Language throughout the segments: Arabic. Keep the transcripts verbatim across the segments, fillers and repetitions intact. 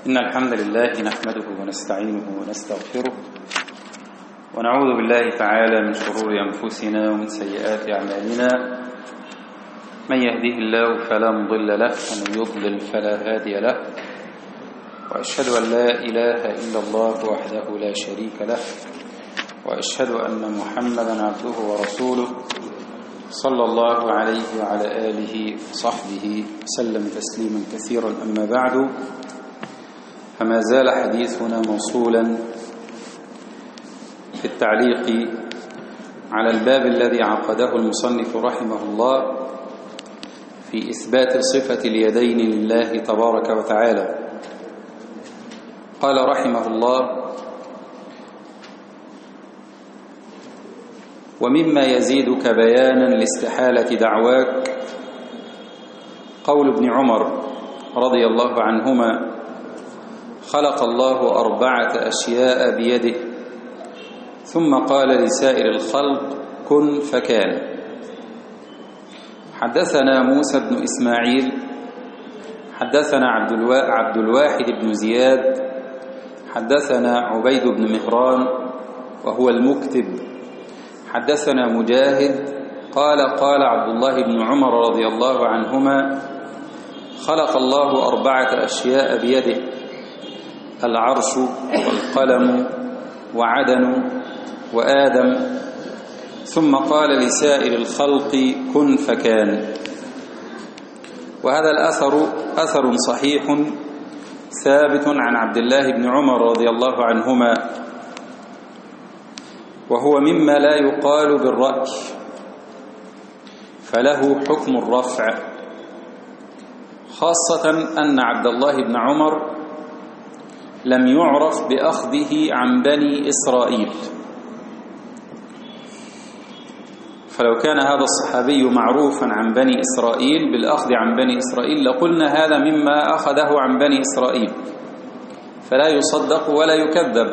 إن الحمد لله نحمده ونستعينه ونستغفره ونعوذ بالله تعالى من شرور أنفسنا ومن سيئات أعمالنا. من يهده الله فلا مضل له ومن يضلل فلا هادي له، وأشهد أن لا إله إلا الله وحده لا شريك له، وأشهد أن محمدا عبده ورسوله صلى الله عليه وعلى آله وصحبه وسلم تسليما كثيرا. أما بعد، فما زال حديثنا موصولا في التعليق على الباب الذي عقده المصنف رحمه الله في إثبات صفة اليدين لله تبارك وتعالى. قال رحمه الله: ومما يزيدك بيانا لاستحالة دعواك قول ابن عمر رضي الله عنهما: خلق الله أربعة أشياء بيده ثم قال لسائر الخلق كن فكان. حدثنا موسى بن إسماعيل حدثنا عبد الواحد بن زياد حدثنا عبيد بن مهران وهو المكتب حدثنا مجاهد قال قال عبد الله بن عمر رضي الله عنهما: خلق الله أربعة أشياء بيده: العرش والقلم وعدن وآدم، ثم قال لسائر الخلق كن فكان. وهذا الأثر أثر صحيح ثابت عن عبد الله بن عمر رضي الله عنهما، وهو مما لا يقال بالرأي، فله حكم الرفع، خاصة أن عبد الله بن عمر لم يعرف بأخذه عن بني إسرائيل، فلو كان هذا الصحابي معروفا عن بني إسرائيل بالأخذ عن بني إسرائيل لقلنا هذا مما أخذه عن بني إسرائيل، فلا يصدق ولا يكذب.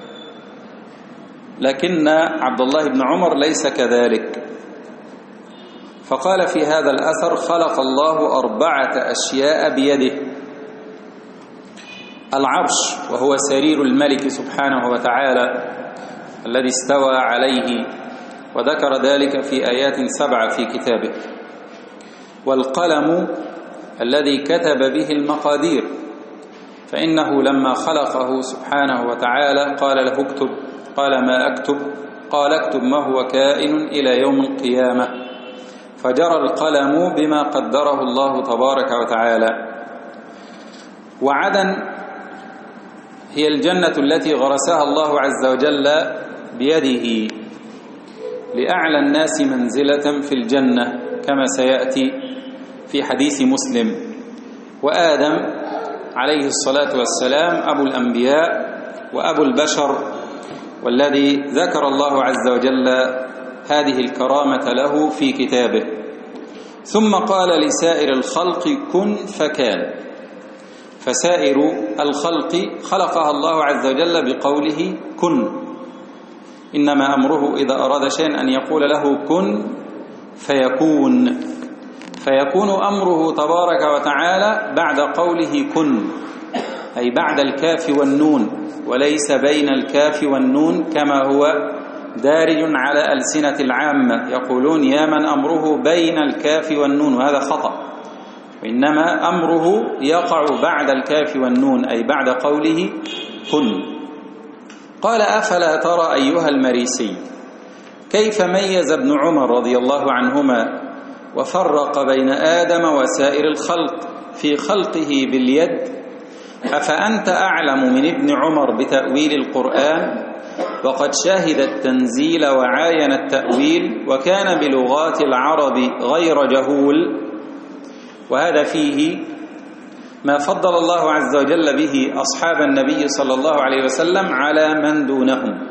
لكن عبد الله بن عمر ليس كذلك، فقال في هذا الأثر: خلق الله أربعة أشياء بيده: العرش وهو سرير الملك سبحانه وتعالى الذي استوى عليه وذكر ذلك في آيات سبعة في كتابه، والقلم الذي كتب به المقادير، فإنه لما خلقه سبحانه وتعالى قال له اكتب، قال ما أكتب؟ قال اكتب ما هو كائن إلى يوم القيامة، فجرى القلم بما قدره الله تبارك وتعالى. وعدن هي الجنة التي غرسها الله عز وجل بيده لأعلى الناس منزلة في الجنة كما سيأتي في حديث مسلم. وآدم عليه الصلاة والسلام أبو الأنبياء وأبو البشر، والذي ذكر الله عز وجل هذه الكرامة له في كتابه. ثم قال لسائر الخلق كن فكان، فسائر الخلق خلقها الله عز وجل بقوله كن، إنما أمره إذا أراد شيئا أن يقول له كن فيكون، فيكون أمره تبارك وتعالى بعد قوله كن، أي بعد الكاف والنون، وليس بين الكاف والنون كما هو دارج على ألسنة العامة، يقولون يا من أمره بين الكاف والنون، وهذا خطأ، وإنما أمره يقع بعد الكاف والنون، أي بعد قوله كن. قال: أفلا ترى أيها المريسي كيف ميز ابن عمر رضي الله عنهما وفرق بين آدم وسائر الخلق في خلقه باليد؟ أفأنت أعلم من ابن عمر بتأويل القرآن، وقد شاهد التنزيل وعاين التأويل وكان بلغات العرب غير جهول. وهذا فيه ما فضل الله عز وجل به أصحاب النبي صلى الله عليه وسلم على من دونهم،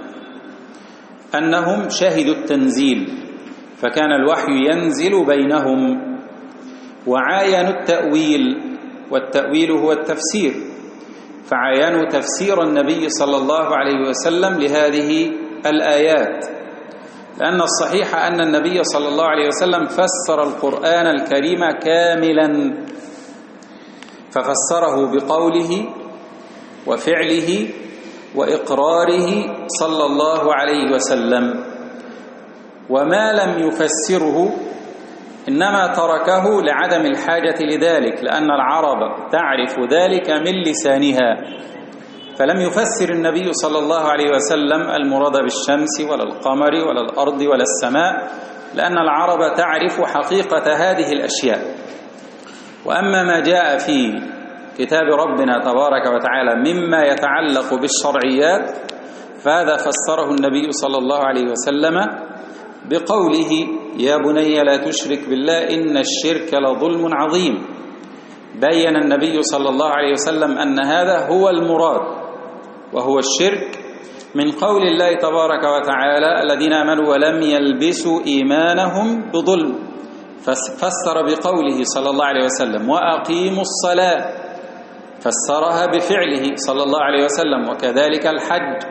أنهم شهدوا التنزيل فكان الوحي ينزل بينهم، وعاينوا التأويل، والتأويل هو التفسير، فعاينوا تفسير النبي صلى الله عليه وسلم لهذه الآيات، لأن الصحيح أن النبي صلى الله عليه وسلم فسر القرآن الكريم كاملا، ففسره بقوله وفعله وإقراره صلى الله عليه وسلم، وما لم يفسره إنما تركه لعدم الحاجة لذلك، لأن العرب تعرف ذلك من لسانها، فلم يفسر النبي صلى الله عليه وسلم المراد بالشمس ولا القمر ولا الأرض ولا السماء، لأن العرب تعرف حقيقة هذه الأشياء. وأما ما جاء في كتاب ربنا تبارك وتعالى مما يتعلق بالشرعيات فهذا فسره النبي صلى الله عليه وسلم بقوله: يا بني لا تشرك بالله إن الشرك لظلم عظيم. بين النبي صلى الله عليه وسلم أن هذا هو المراد، وهو الشرك من قول الله تبارك وتعالى: الذين آمنوا ولم يلبسوا إيمانهم بظلم، فسر بقوله صلى الله عليه وسلم: وأقيموا الصلاة، فسرها بفعله صلى الله عليه وسلم، وكذلك الحج.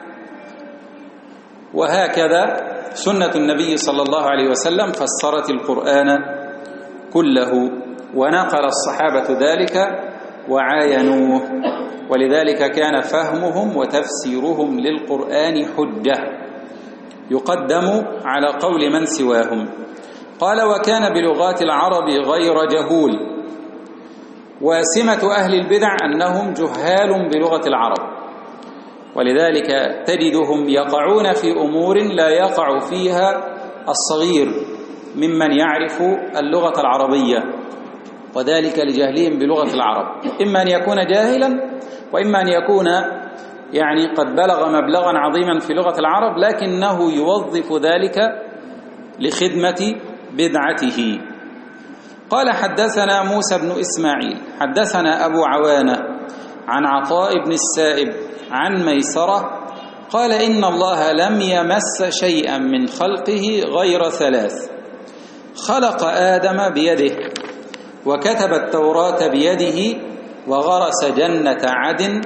وهكذا سنة النبي صلى الله عليه وسلم فسرت القرآن كله، ونقل الصحابة ذلك وعاينوه، ولذلك كان فهمهم وتفسيرهم للقرآن حجة يقدم على قول من سواهم. قال: وكان بلغات العرب غير جهول. وسمة أهل البدع أنهم جهال بلغة العرب، ولذلك تجدهم يقعون في أمور لا يقع فيها الصغير ممن يعرف اللغة العربية، وذلك لجهلهم بلغة العرب، إما أن يكون جاهلا وإما أن يكون يعني قد بلغ مبلغا عظيما في لغة العرب لكنه يوظف ذلك لخدمة بدعته. قال: حدثنا موسى بن إسماعيل حدثنا أبو عوانة عن عطاء بن السائب عن ميسرة قال: إن الله لم يمس شيئا من خلقه غير ثلاث: خلق آدم بيده، وكتب التوراة بيده، وغرس جنة عدن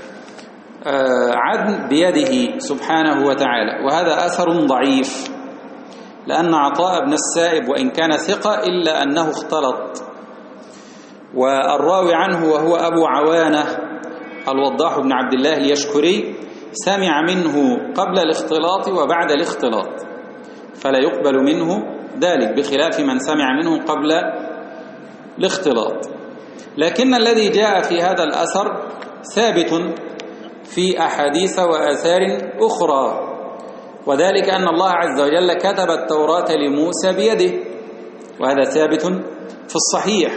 عدن بيده سبحانه وتعالى. وهذا أثر ضعيف، لأن عطاء بن السائب وإن كان ثقة إلا أنه اختلط، والراوي عنه وهو أبو عوانة الوضاح بن عبد الله اليشكري سمع منه قبل الاختلاط وبعد الاختلاط، فلا يقبل منه ذلك، بخلاف من سمع منه قبل الاختلاط. لكن الذي جاء في هذا الأثر ثابت في أحاديث وآثار أخرى، وذلك أن الله عز وجل كتب التوراة لموسى بيده، وهذا ثابت في الصحيح.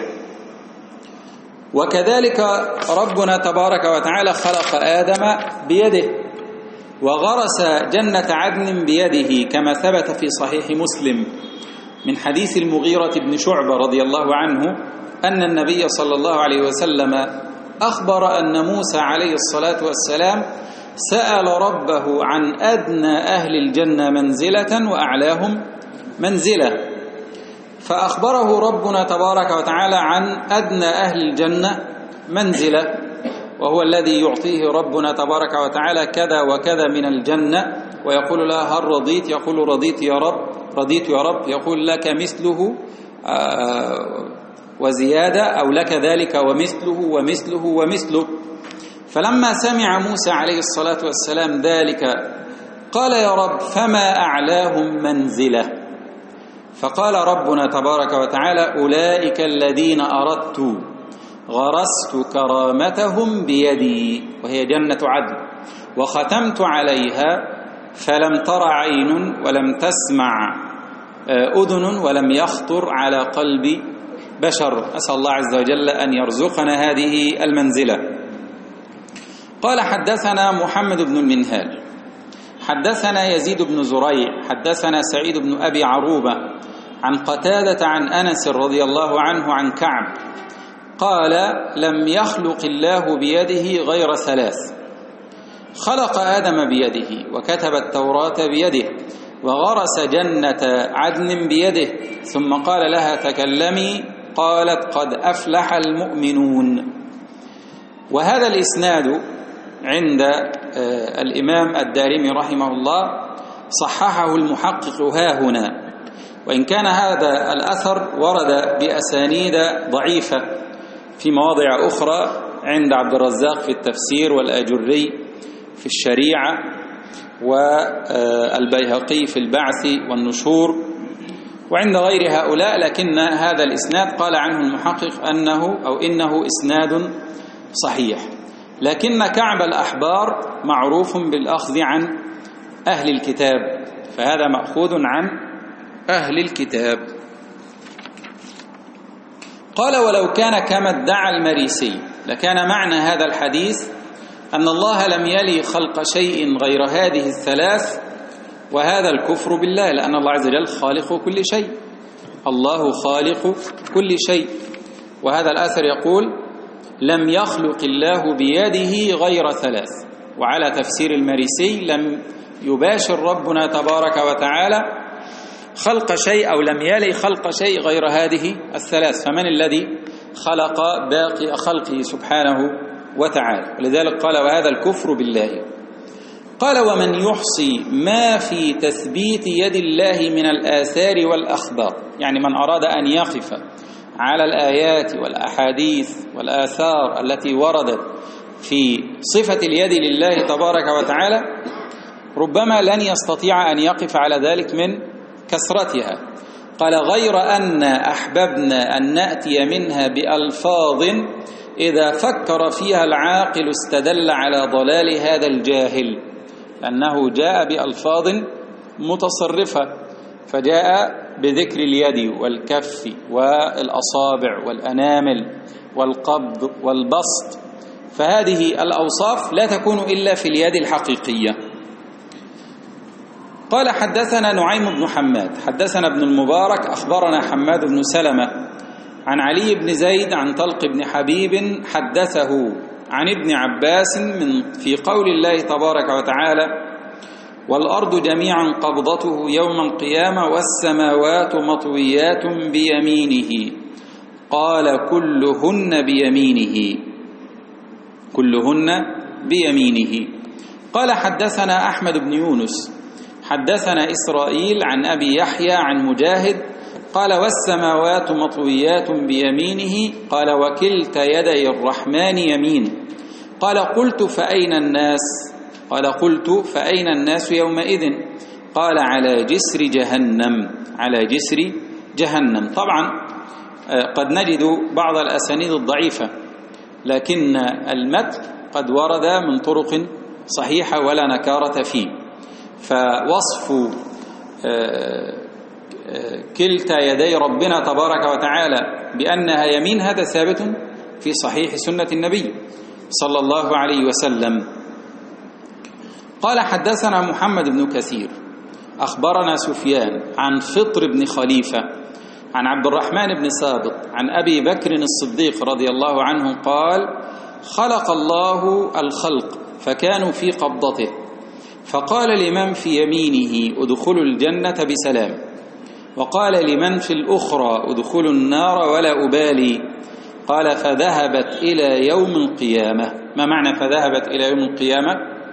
وكذلك ربنا تبارك وتعالى خلق آدم بيده، وغرس جنة عدن بيده، كما ثبت في صحيح مسلم من حديث المغيرة بن شعبة رضي الله عنه أن النبي صلى الله عليه وسلم أخبر أن موسى عليه الصلاة والسلام سأل ربه عن أدنى أهل الجنة منزلة وأعلاهم منزلة، فأخبره ربنا تبارك وتعالى عن أدنى أهل الجنة منزلة، وهو الذي يعطيه ربنا تبارك وتعالى كذا وكذا من الجنة، ويقول له: هل رضيت؟ يقول: رضيت يا رب، رضيت يا رب. يقول: لك مثله وزيادة، أو لك ذلك ومثله ومثله ومثله. فلما سمع موسى عليه الصلاة والسلام ذلك قال: يا رب، فما أعلاهم منزلة؟ فقال ربنا تبارك وتعالى: أولئك الذين أردت غرست كرامتهم بيدي، وهي جنة عدن، وختمت عليها فلم تر عين ولم تسمع أذن ولم يخطر على قلب بشر. أسأل الله عز وجل أن يرزقنا هذه المنزلة. قال: حدثنا محمد بن المنهال حدثنا يزيد بن زريع حدثنا سعيد بن أبي عروبة عن قتادة عن أنس رضي الله عنه عن كعب قال: لم يخلق الله بيده غير ثلاث: خلق آدم بيده، وكتب التوراة بيده، وغرس جنة عدن بيده، ثم قال لها: تكلمي، قالت: قد أفلح المؤمنون. وهذا الإسناد عند الإمام الدارمي رحمه الله صححه المحقق هاهنا، وإن كان هذا الأثر ورد بأسانيد ضعيفة في مواضع أخرى عند عبد الرزاق في التفسير والآجري في الشريعة والبيهقي في البعث والنشور وعند غير هؤلاء، لكن هذا الإسناد قال عنه المحقق أنه أو إنه إسناد صحيح. لكن كعب الأحبار معروف بالأخذ عن أهل الكتاب، فهذا مأخوذ عن أهل الكتاب. قال: ولو كان كما ادعى المريسي لكان معنى هذا الحديث أن الله لم يلي خلق شيء غير هذه الثلاث، وهذا الكفر بالله، لأن الله عز وجل خالق كل شيء، الله خالق كل شيء. وهذا الآثر يقول: لم يخلق الله بيده غير ثلاث. وعلى تفسير المريسي لم يباشر ربنا تبارك وتعالى خلق شيء أو لم يلي خلق شيء غير هذه الثلاث، فمن الذي خلق باقي خلقه سبحانه وتعالى؟ ولذلك قال: وهذا الكفر بالله. قال: ومن يحصي ما في تثبيت يد الله من الآثار والأخبار، يعني من أراد أن يقف على الآيات والأحاديث والآثار التي وردت في صفة اليد لله تبارك وتعالى ربما لن يستطيع أن يقف على ذلك من كثرتها. قال: غير أن أحببنا أن نأتي منها بألفاظ إذا فكر فيها العاقل استدل على ضلال هذا الجاهل، لأنه جاء بألفاظ متصرفة، فجاء بذكر اليد والكف والأصابع والأنامل والقبض والبسط، فهذه الأوصاف لا تكون إلا في اليد الحقيقية. قال: حدثنا نعيم بن حماد حدثنا ابن المبارك أخبرنا حماد بن سلمة عن علي بن زيد عن طلق بن حبيب حدثه عن ابن عباس من في قول الله تبارك وتعالى: والأرض جميعا قبضته يوم القيامة والسماوات مطويات بيمينه. قال: كلهن بيمينه، كلهن بيمينه. قال: حدثنا أحمد بن يونس حدثنا إسرائيل عن أبي يحيى عن مجاهد قال: والسماوات مطويات بيمينه. قال: وكلتا يدي الرحمن يمين. قال: قلت: فأين الناس؟ قال: قلت: فأين الناس يومئذ؟ قال: على جسر جهنم، على جسر جهنم. طبعا قد نجد بعض الأسانيد الضعيفة، لكن المتن قد ورد من طرق صحيحة ولا نكارة فيه، فوصف كلتا يدي ربنا تبارك وتعالى بأنها يمين هذا ثابت في صحيح سنة النبي صلى الله عليه وسلم. قال: حدثنا محمد بن كثير أخبرنا سفيان عن فطر بن خليفة عن عبد الرحمن بن سابق عن أبي بكر الصديق رضي الله عنه قال: خلق الله الخلق فكانوا في قبضته، فقال لمن في يمينه ادخلوا الجنة بسلام، وقال لمن في الأخرى ادخلوا النار ولا أبالي. قال: فذهبت إلى يوم القيامة. ما معنى فذهبت إلى يوم القيامة؟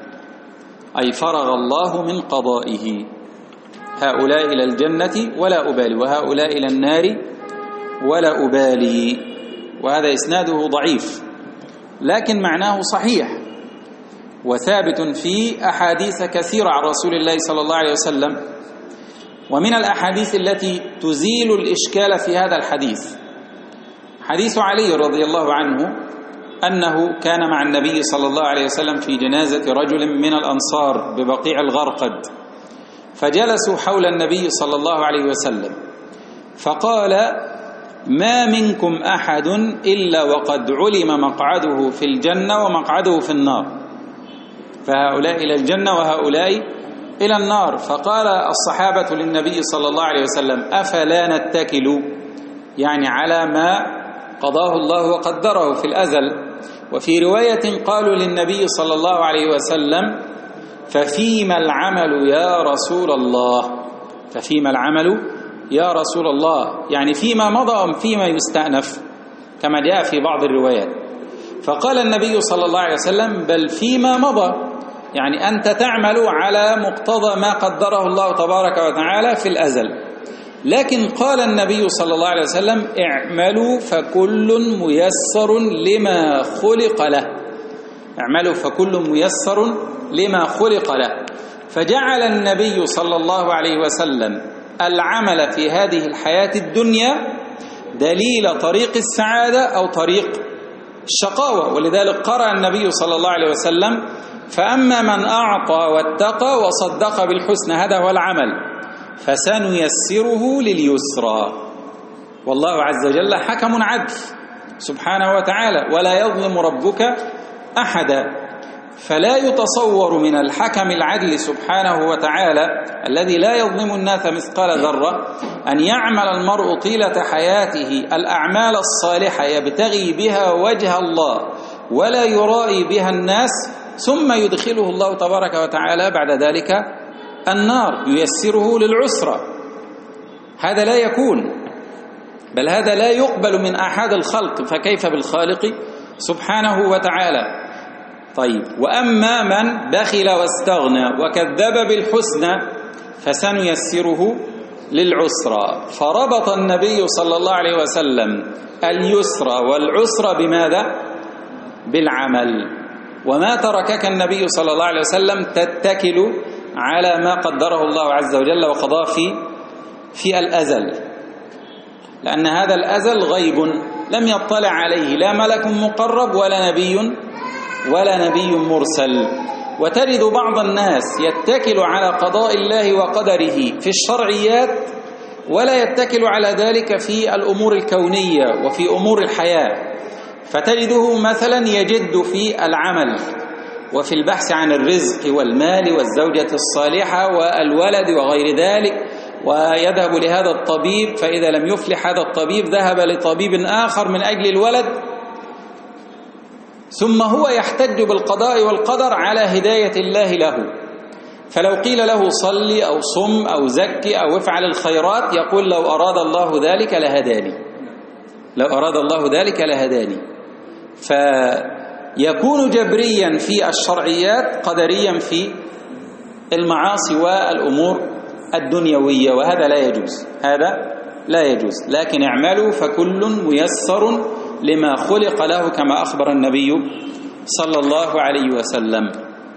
أي فرغ الله من قضائه، هؤلاء إلى الجنة ولا أبالي، وهؤلاء إلى النار ولا أبالي. وهذا إسناده ضعيف، لكن معناه صحيح وثابت في أحاديث كثيرة عن رسول الله صلى الله عليه وسلم. ومن الأحاديث التي تزيل الإشكال في هذا الحديث حديث علي رضي الله عنه أنه كان مع النبي صلى الله عليه وسلم في جنازة رجل من الأنصار ببقيع الغرقد، فجلسوا حول النبي صلى الله عليه وسلم، فقال: ما منكم أحد إلا وقد علم مقعده في الجنة ومقعده في النار، فهؤلاء إلى الجنة وهؤلاء إلى النار. فقال الصحابة للنبي صلى الله عليه وسلم: أفلا نتكل، يعني على ما قضاه الله وقدره في الأزل. وفي رواية قالوا للنبي صلى الله عليه وسلم: ففيما العمل يا رسول الله، ففيما العمل يا رسول الله، يعني فيما مضى أم فيما يستأنف، كما جاء في بعض الروايات. فقال النبي صلى الله عليه وسلم: بل فيما مضى، يعني أنت تعمل على مقتضى ما قدره الله تبارك وتعالى في الأزل. لكن قال النبي صلى الله عليه وسلم اعملوا فكل ميسر لما خلق له، اعملوا فكل ميسر لما خلق له. فجعل النبي صلى الله عليه وسلم العمل في هذه الحياة الدنيا دليل طريق السعادة أو طريق الشقاوة. ولذلك قرأ النبي صلى الله عليه وسلم فأما من أعطى واتقى وصدق بالحسنى، هذا هو العمل، فسنيسره لليسرى. والله عز وجل حكم عدل سبحانه وتعالى، ولا يظلم ربك أحدا. فلا يتصور من الحكم العدل سبحانه وتعالى الذي لا يظلم الناس مثقال ذرة أن يعمل المرء طيلة حياته الأعمال الصالحة يبتغي بها وجه الله ولا يرائي بها الناس، ثم يدخله الله تبارك وتعالى بعد ذلك النار، ييسره للعسرة. هذا لا يكون، بل هذا لا يقبل من أحد الخلق، فكيف بالخالق سبحانه وتعالى. طيب، وأما من بخل واستغنى وكذب بالحسنى فسنيسره للعسرى. فربط النبي صلى الله عليه وسلم اليسرى والعسرى بماذا؟ بالعمل. وما تركك النبي صلى الله عليه وسلم تتكل على ما قدره الله عز وجل وقضاه في في الأزل، لأن هذا الأزل غيب لم يطلع عليه لا ملك مقرب ولا نبي ولا نبي مرسل. وتجد بعض الناس يتكل على قضاء الله وقدره في الشرعيات ولا يتكل على ذلك في الأمور الكونية وفي أمور الحياة، فتجده مثلا يجد في العمل وفي البحث عن الرزق والمال والزوجة الصالحة والولد وغير ذلك، ويذهب لهذا الطبيب، فإذا لم يفلح هذا الطبيب ذهب لطبيب آخر من أجل الولد، ثم هو يحتج بالقضاء والقدر على هداية الله له. فلو قيل له صل أو صم أو زكي أو افعل الخيرات يقول لو أراد الله ذلك لهداني، لو أراد الله ذلك لهداني. فيكون جبريا في الشرعيات قدريا في المعاصي والأمور الدنيوية، وهذا لا يجوز، هذا لا يجوز. لكن اعملوا فكل ميسر لما خلق له كما أخبر النبي صلى الله عليه وسلم.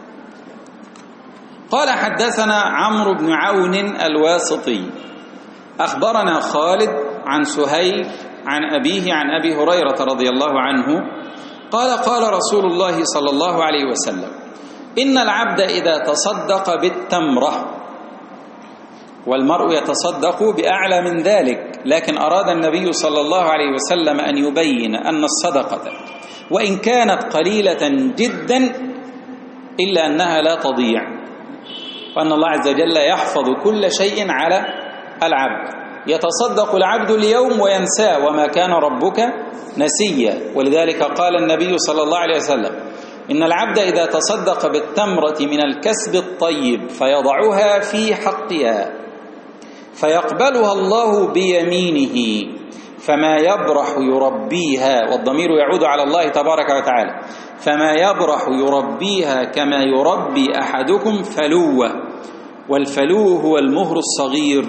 قال حدثنا عمرو بن عون الواسطي أخبرنا خالد عن سهيل عن أبيه عن أبي هريرة رضي الله عنه قال قال رسول الله صلى الله عليه وسلم إن العبد إذا تصدق بالتمرة، والمرء يتصدق بأعلى من ذلك، لكن أراد النبي صلى الله عليه وسلم أن يبين أن الصدقة وإن كانت قليلة جدا إلا أنها لا تضيع، وأن الله عز وجل يحفظ كل شيء على العبد. يتصدق العبد اليوم وينساه وما كان ربك نسيا. ولذلك قال النبي صلى الله عليه وسلم إن العبد إذا تصدق بالتمرة من الكسب الطيب فيضعها في حقها فيقبلها الله بيمينه فما يبرح يربيها، والضمير يعود على الله تبارك وتعالى، فما يبرح يربيها كما يربي أحدكم فلوه، والفلو هو المهر الصغير،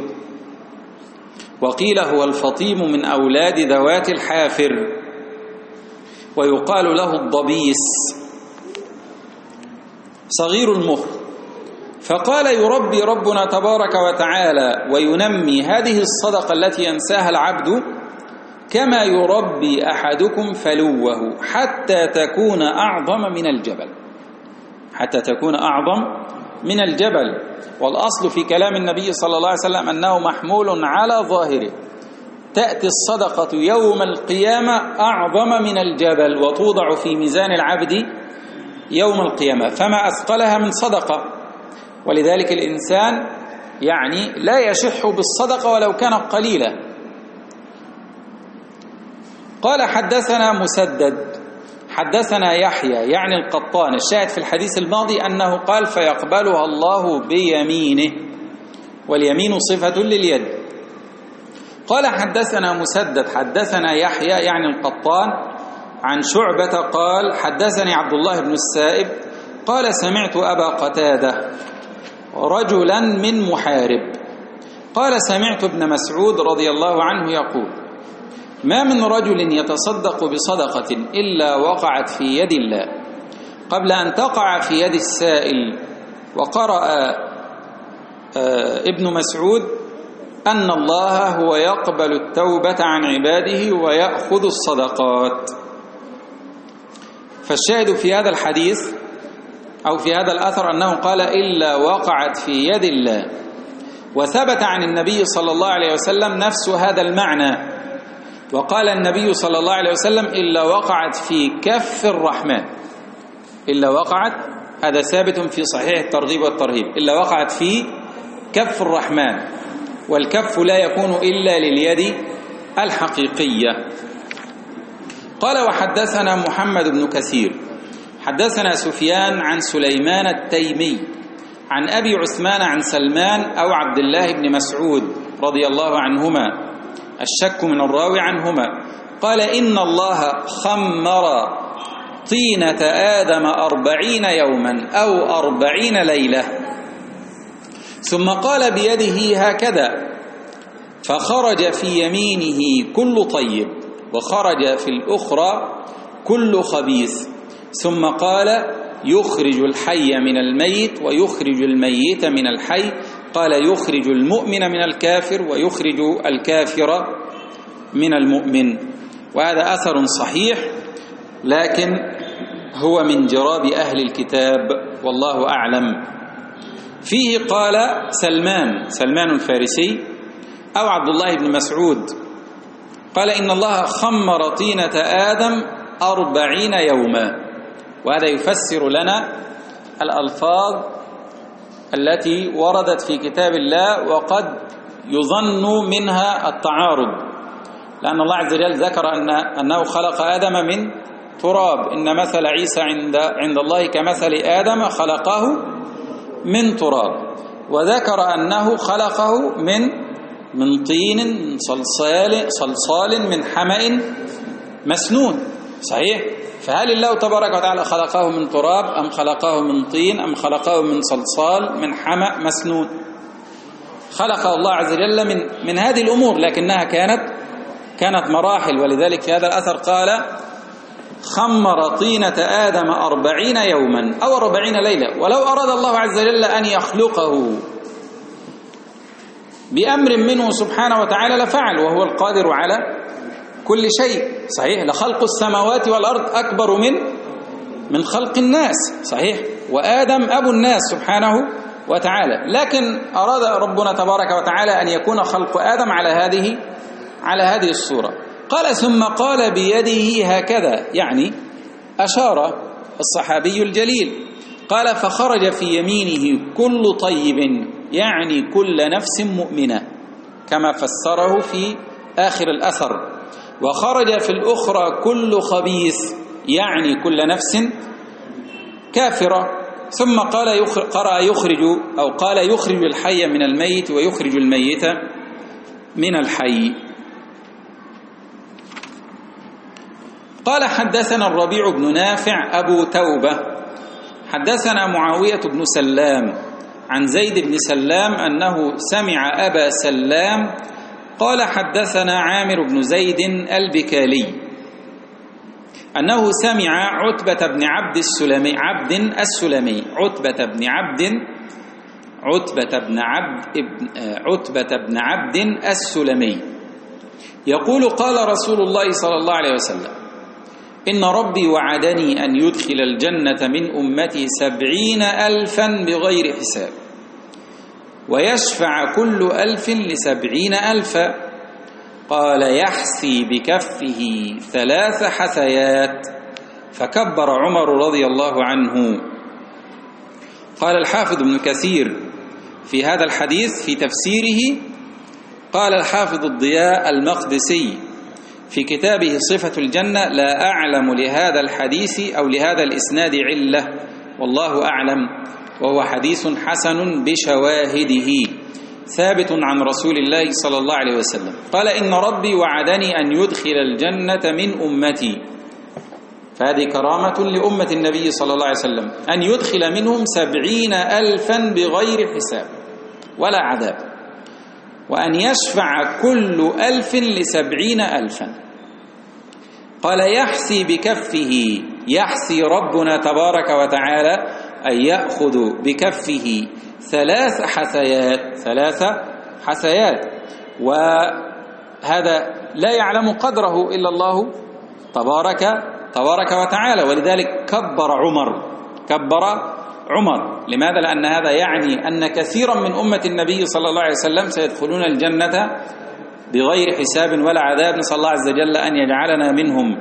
وقيل هو الفطيم من أولاد ذوات الحافر، ويقال له الضبيس صغير المهر. فقال يربي ربنا تبارك وتعالى وينمي هذه الصدقة التي ينساها العبد كما يربي أحدكم فلوه حتى تكون أعظم من الجبل، حتى تكون أعظم من الجبل. والأصل في كلام النبي صلى الله عليه وسلم أنه محمول على ظاهره، تأتي الصدقة يوم القيامة أعظم من الجبل وتوضع في ميزان العبد يوم القيامة، فما أثقلها من صدقة. ولذلك الإنسان يعني لا يشح بالصدقة ولو كانت قليلة. قال حدثنا مسدد حدثنا يحيى يعني القطان، الشاهد في الحديث الماضي أنه قال فيقبلها الله بيمينه، واليمين صفة لليد. قال حدثنا مسدد حدثنا يحيى يعني القطان عن شعبة قال حدثني عبد الله بن السائب قال سمعت أبا قتادة رجلا من محارب قال سمعت ابن مسعود رضي الله عنه يقول ما من رجل يتصدق بصدقة إلا وقعت في يد الله قبل أن تقع في يد السائل. وقرأ ابن مسعود أن الله هو يقبل التوبة عن عباده ويأخذ الصدقات. فالشاهد في هذا الحديث أو في هذا الأثر أنه قال إلا وقعت في يد الله، وثبت عن النبي صلى الله عليه وسلم نفس هذا المعنى، وقال النبي صلى الله عليه وسلم إلا وقعت في كف الرحمن. إلا وقعت، هذا ثابت في صحيح الترغيب والترهيب، إلا وقعت في كف الرحمن، والكف لا يكون إلا لليد الحقيقية. قال وحدثنا محمد بن كثير حدثنا سفيان عن سليمان التيمي عن أبي عثمان عن سلمان أو عبد الله بن مسعود رضي الله عنهما، الشك من الراوي عنهما، قال إن الله خمر طينة آدم أربعين يوما أو أربعين ليلة، ثم قال بيده هكذا فخرج في يمينه كل طيب وخرج في الأخرى كل خبيث، ثم قال يخرج الحي من الميت ويخرج الميت من الحي، قال يخرج المؤمن من الكافر ويخرج الكافر من المؤمن. وهذا أثر صحيح لكن هو من جراب أهل الكتاب والله أعلم. فيه قال سلمان سلمان الفارسي أو عبد الله بن مسعود قال إن الله خمر طينة آدم أربعين يوما، وهذا يفسر لنا الألفاظ التي وردت في كتاب الله وقد يظن منها التعارض، لأن الله عز وجل ذكر أن أنه خلق آدم من تراب، إن مثل عيسى عند عند الله كمثل آدم خلقه من تراب، وذكر أنه خلقه من من طين من صلصال صلصال من حمأ مسنون. صحيح؟ فهل الله تبارك وتعالى خلقه من تراب أم خلقه من طين أم خلقه من صلصال من حمأ مسنون؟ خلقه الله عز وجل من من هذه الأمور، لكنها كانت كانت مراحل. ولذلك في هذا الأثر قال خمر طينة آدم أربعين يوما أو أربعين ليلة. ولو أراد الله عز وجل أن يخلقه بأمر منه سبحانه وتعالى لفعل، وهو القادر على كل شيء. صحيح؟ لخلق السماوات والأرض أكبر من من خلق الناس. صحيح؟ وآدم أبو الناس سبحانه وتعالى، لكن أراد ربنا تبارك وتعالى أن يكون خلق آدم على هذه على هذه الصورة. قال ثم قال بيده هكذا، يعني أشار الصحابي الجليل، قال فخرج في يمينه كل طيب، يعني كل نفس مؤمنة كما فسره في آخر الأثر، وخرج في الأخرى كل خبيث، يعني كل نفس كافرة. ثم قال قرأ يخرج أو قال يخرج الحي من الميت ويخرج الميت من الحي. قال حدثنا الربيع بن نافع أبو توبة حدثنا معاوية بن سلام عن زيد بن سلام أنه سمع أبا سلام قال حدثنا عامر بن زيد البكالي أنه سمع عتبة بن عبد السلمي عبد السلمي عتبة بن عبد عتبة بن عبد عتبة بن عبد السلمي يقول قال رسول الله صلى الله عليه وسلم إن ربي وعدني أن يدخل الجنة من أمتي سبعين ألفا بغير حساب، ويشفع كل ألف لسبعين ألفا. قال يحسي بكفه ثلاث حثيات، فكبر عمر رضي الله عنه. قال الحافظ ابن كثير في هذا الحديث في تفسيره، قال الحافظ الضياء المقدسي في كتابه صفة الجنة لا أعلم لهذا الحديث أو لهذا الإسناد علة، والله أعلم، وهو حديث حسن بشواهده ثابت عن رسول الله صلى الله عليه وسلم. قال إن ربي وعدني أن يدخل الجنة من أمتي، فهذه كرامة لأمة النبي صلى الله عليه وسلم، أن يدخل منهم سبعين ألفا بغير حساب ولا عذاب. وأن يشفع كل ألف لسبعين ألفا. قال يحسي بكفه، يحسي ربنا تبارك وتعالى أن يأخذ بكفه ثلاث حثيات، ثلاث حثيات، وهذا لا يعلم قدره إلا الله تبارك تبارك وتعالى. ولذلك كبر عمر، كبر عمر. لماذا؟ لأن هذا يعني أن كثيرا من أمة النبي صلى الله عليه وسلم سيدخلون الجنة بغير حساب ولا عذاب، نسأل الله عز وجل أن يجعلنا منهم.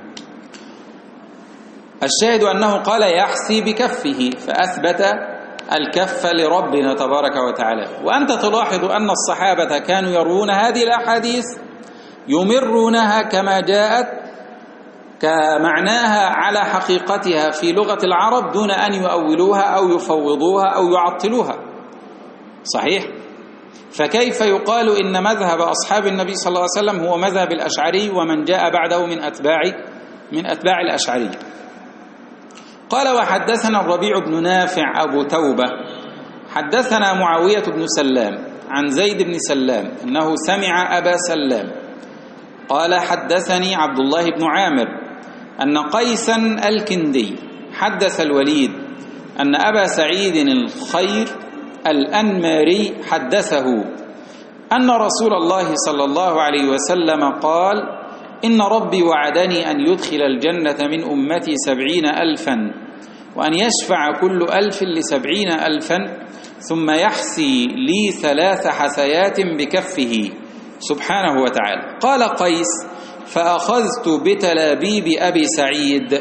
الشاهد أنه قال يحسي بكفه، فأثبت الكف لربنا تبارك وتعالى. وأنت تلاحظ أن الصحابة كانوا يروون هذه الأحاديث يمرونها كما جاءت كمعناها على حقيقتها في لغة العرب دون أن يؤولوها أو يفوضوها أو يعطلوها. صحيح؟ فكيف يقال إن مذهب أصحاب النبي صلى الله عليه وسلم هو مذهب الأشعري ومن جاء بعده من أتباع من أتباع الأشعري؟ قال وحدثنا الربيع بن نافع أبو توبة حدثنا معاوية بن سلام عن زيد بن سلام أنه سمع أبا سلام قال حدثني عبد الله بن عامر أن قيسا الكندي حدث الوليد أن أبا سعيد الخير الأنماري حدثه أن رسول الله صلى الله عليه وسلم قال إن ربي وعدني أن يدخل الجنة من أمتي سبعين ألفا وأن يشفع كل ألف لسبعين ألفا ثم يحسي لي ثلاث حثيات بكفه سبحانه وتعالى. قال قيس فأخذت بتلابيب أبي سعيد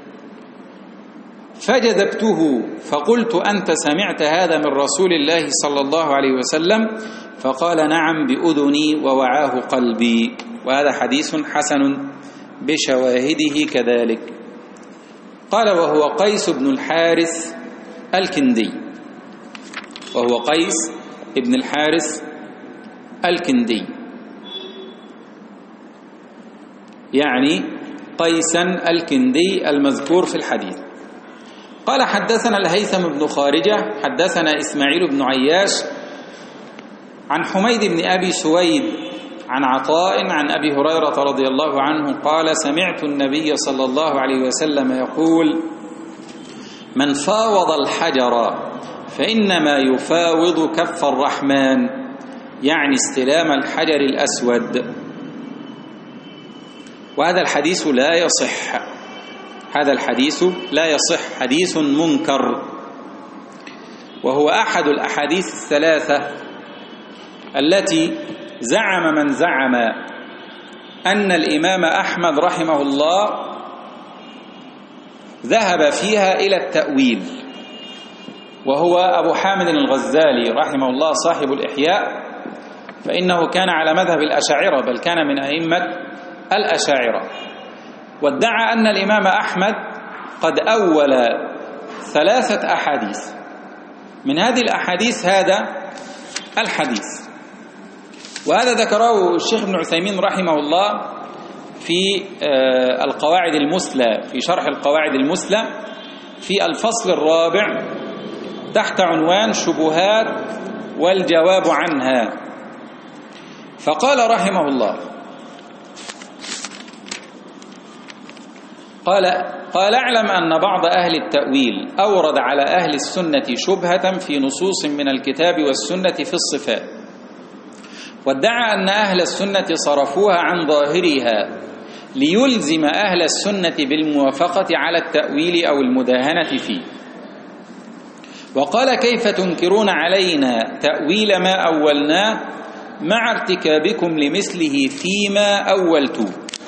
فجذبته فقلت أنت سمعت هذا من رسول الله صلى الله عليه وسلم؟ فقال نعم بأذني ووعاه قلبي. وهذا حديث حسن بشواهده كذلك. قال وهو قيس بن الحارث الكندي، وهو قيس بن الحارث الكندي، يعني قيسا الكندي المذكور في الحديث. قال حدثنا الهيثم بن خارجة حدثنا إسماعيل بن عياش عن حميد بن أبي سويد عن عطاء عن أبي هريرة رضي الله عنه قال سمعت النبي صلى الله عليه وسلم يقول من فاوض الحجر فإنما يفاوض كف الرحمن، يعني استلام الحجر الأسود. وهذا الحديث لا يصح، هذا الحديث لا يصح، حديث منكر، وهو أحد الأحاديث الثلاثة التي زعم من زعم أن الإمام أحمد رحمه الله ذهب فيها إلى التأويل، وهو أبو حامد الغزالي رحمه الله صاحب الإحياء، فإنه كان على مذهب الأشاعرة، بل كان من أئمة الأشاعرة، وادعى أن الإمام أحمد قد أول ثلاثة أحاديث. من هذه الأحاديث هذا الحديث، وهذا ذكره الشيخ ابن عثيمين رحمه الله في القواعد المثلى، في شرح القواعد المثلى في الفصل الرابع تحت عنوان شبهات والجواب عنها. فقال رحمه الله قال قال اعلم أن بعض أهل التأويل أورد على أهل السنة شبهة في نصوص من الكتاب والسنة في الصفات، وادعى أن أهل السنة صرفوها عن ظاهرها ليلزم أهل السنة بالموافقة على التأويل أو المداهنة فيه. وقال كيف تنكرون علينا تأويل ما أولناه مع ارتكابكم لمثله فيما أولتوه.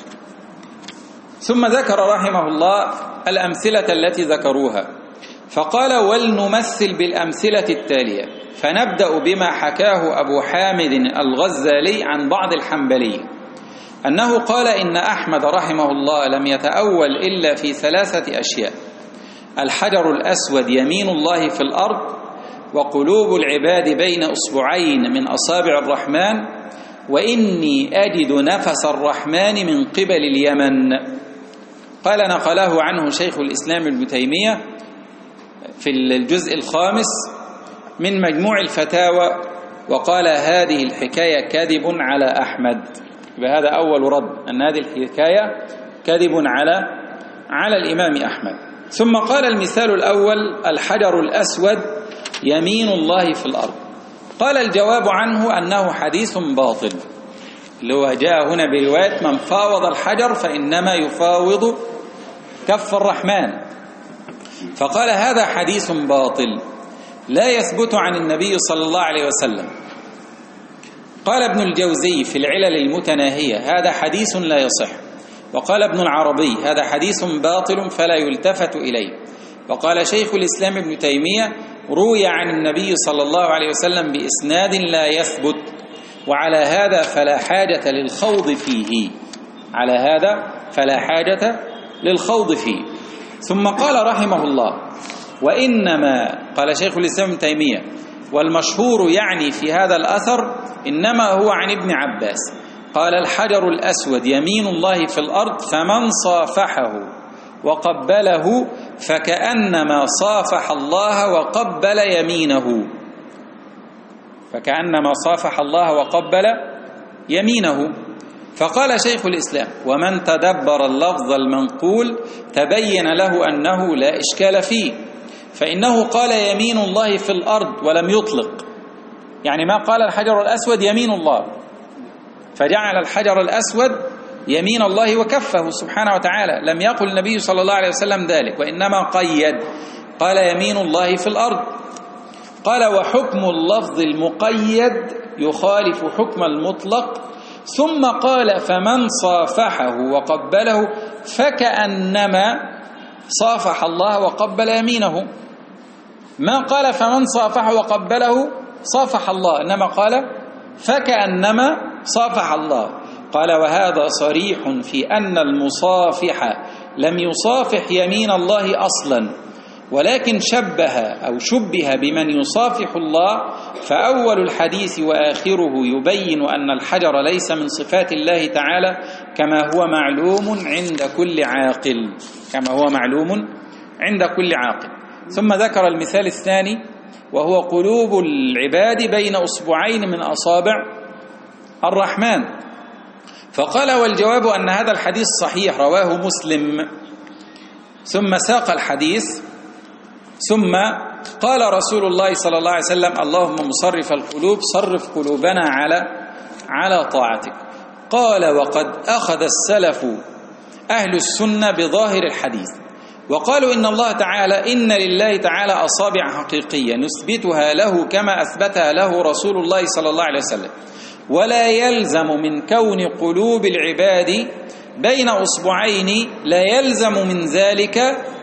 ثم ذكر رحمه الله الأمثلة التي ذكروها، فقال ولنمثل بالأمثلة التالية، فنبدأ بما حكاه أبو حامد الغزالي عن بعض الحنبلية أنه قال إن أحمد رحمه الله لم يتأول إلا في ثلاثة أشياء: الحجر الأسود يمين الله في الأرض، وقلوب العباد بين أصبعين من أصابع الرحمن، وإني أجد نفس الرحمن من قبل اليمن. قال نقله عنه شيخ الإسلام ابن تيمية في الجزء الخامس من مجموع الفتاوى وقال هذه الحكاية كذب على أحمد. بهذا أول رد، أن هذه الحكاية كذب على على الإمام أحمد. ثم قال المثال الأول الحجر الأسود يمين الله في الأرض. قال الجواب عنه أنه حديث باطل، اللي هو جاء هنا برواية من فاوض الحجر فإنما يفاوض كف الرحمن. فقال هذا حديث باطل لا يثبت عن النبي صلى الله عليه وسلم. قال ابن الجوزي في العلل المتناهية هذا حديث لا يصح. وقال ابن العربي هذا حديث باطل فلا يلتفت إليه. وقال شيخ الإسلام ابن تيمية روي عن النبي صلى الله عليه وسلم بإسناد لا يثبت، وعلى هذا فلا حاجة للخوض فيه على هذا فلا حاجة للخوض فيه. ثم قال رحمه الله وإنما قال شيخ الإسلام ابن تيمية والمشهور يعني في هذا الأثر إنما هو عن ابن عباس قال الحجر الأسود يمين الله في الأرض فمن صافحه وقبله فكأنما صافح الله وقبل يمينه فكأنما صافح الله وقبل يمينه. فقال شيخ الإسلام ومن تدبر اللفظ المنقول تبين له أنه لا إشكال فيه، فإنه قال يمين الله في الأرض ولم يطلق، يعني ما قال الحجر الأسود يمين الله فجعل الحجر الأسود يمين الله وكفه سبحانه وتعالى، لم يقل النبي صلى الله عليه وسلم ذلك، وإنما قيد قال يمين الله في الأرض. قال وحكم اللفظ المقيد يخالف حكم المطلق. ثم قال فمن صافحه وقبله فكأنما صافح الله وقبل يمينه، ما قال فمن صافحه وقبله صافح الله، إنما قال فكأنما صافح الله. قال وهذا صريح في أن المصافح لم يصافح يمين الله أصلا، ولكن شبه أو شبه بمن يصافح الله. فأول الحديث وآخره يبين أن الحجر ليس من صفات الله تعالى كما هو معلوم عند كل عاقل كما هو معلوم عند كل عاقل. ثم ذكر المثال الثاني وهو قلوب العباد بين أصبعين من أصابع الرحمن. فقال والجواب أن هذا الحديث صحيح رواه مسلم. ثم ساق الحديث ثم قال رسول الله صلى الله عليه وسلم اللهم مصرف القلوب صرف قلوبنا على على طاعتك. قال وقد أخذ السلف أهل السنة بظاهر الحديث وقالوا إن الله تعالى إن لله تعالى أصابع حقيقية نثبتها له كما أثبتها له رسول الله صلى الله عليه وسلم، ولا يلزم من كون قلوب العباد بين أصبعين لا يلزم من ذلك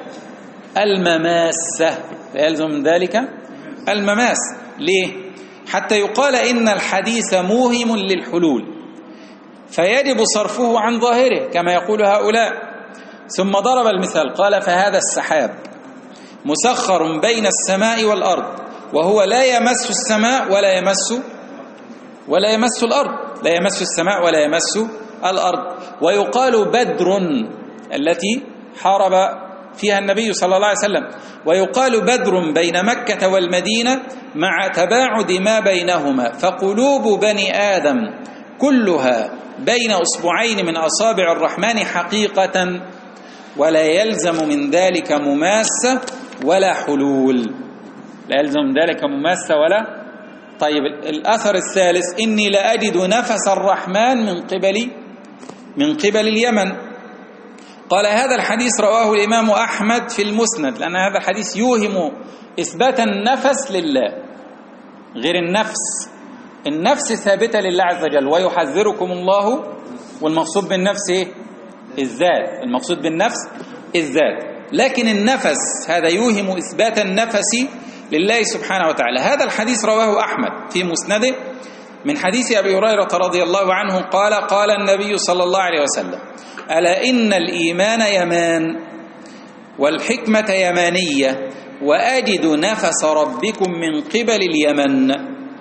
المماسة لا يلزم من ذلك المماس. ليه؟ حتى يقال إن الحديث موهم للحلول فيجب صرفه عن ظاهره كما يقول هؤلاء. ثم ضرب المثال قال فهذا السحاب مسخر بين السماء والأرض وهو لا يمس السماء ولا يمس ولا يمس الأرض لا يمس السماء ولا يمس الأرض. ويقال بدر التي حارب فيها النبي صلى الله عليه وسلم، ويقال بدر بين مكة والمدينة مع تباعد ما بينهما. فقلوب بني آدم كلها بين أصبعين من أصابع الرحمن حقيقة، ولا يلزم من ذلك مماسة ولا حلول لا يلزم من ذلك مماسة ولا. طيب الأثر الثالث إني لأجد نفس الرحمن من قبل من قبل اليمن. قال هذا الحديث رواه الإمام أحمد في المسند، لأن هذا الحديث يوهم إثبات النفس لله غير النفس. النفس ثابتة لله عز وجل ويحذركم الله، والمقصود بالنفس إيه؟ الذات، المقصود بالنفس الذات، لكن النفس هذا يوهم إثبات النفس لله سبحانه وتعالى. هذا الحديث رواه أحمد في مسنده من حديث أبي هريرة رضي الله عنه قال قال النبي صلى الله عليه وسلم ألا إن الإيمان يمان والحكمة يمانية وأجد نفس ربكم من قبل اليمن.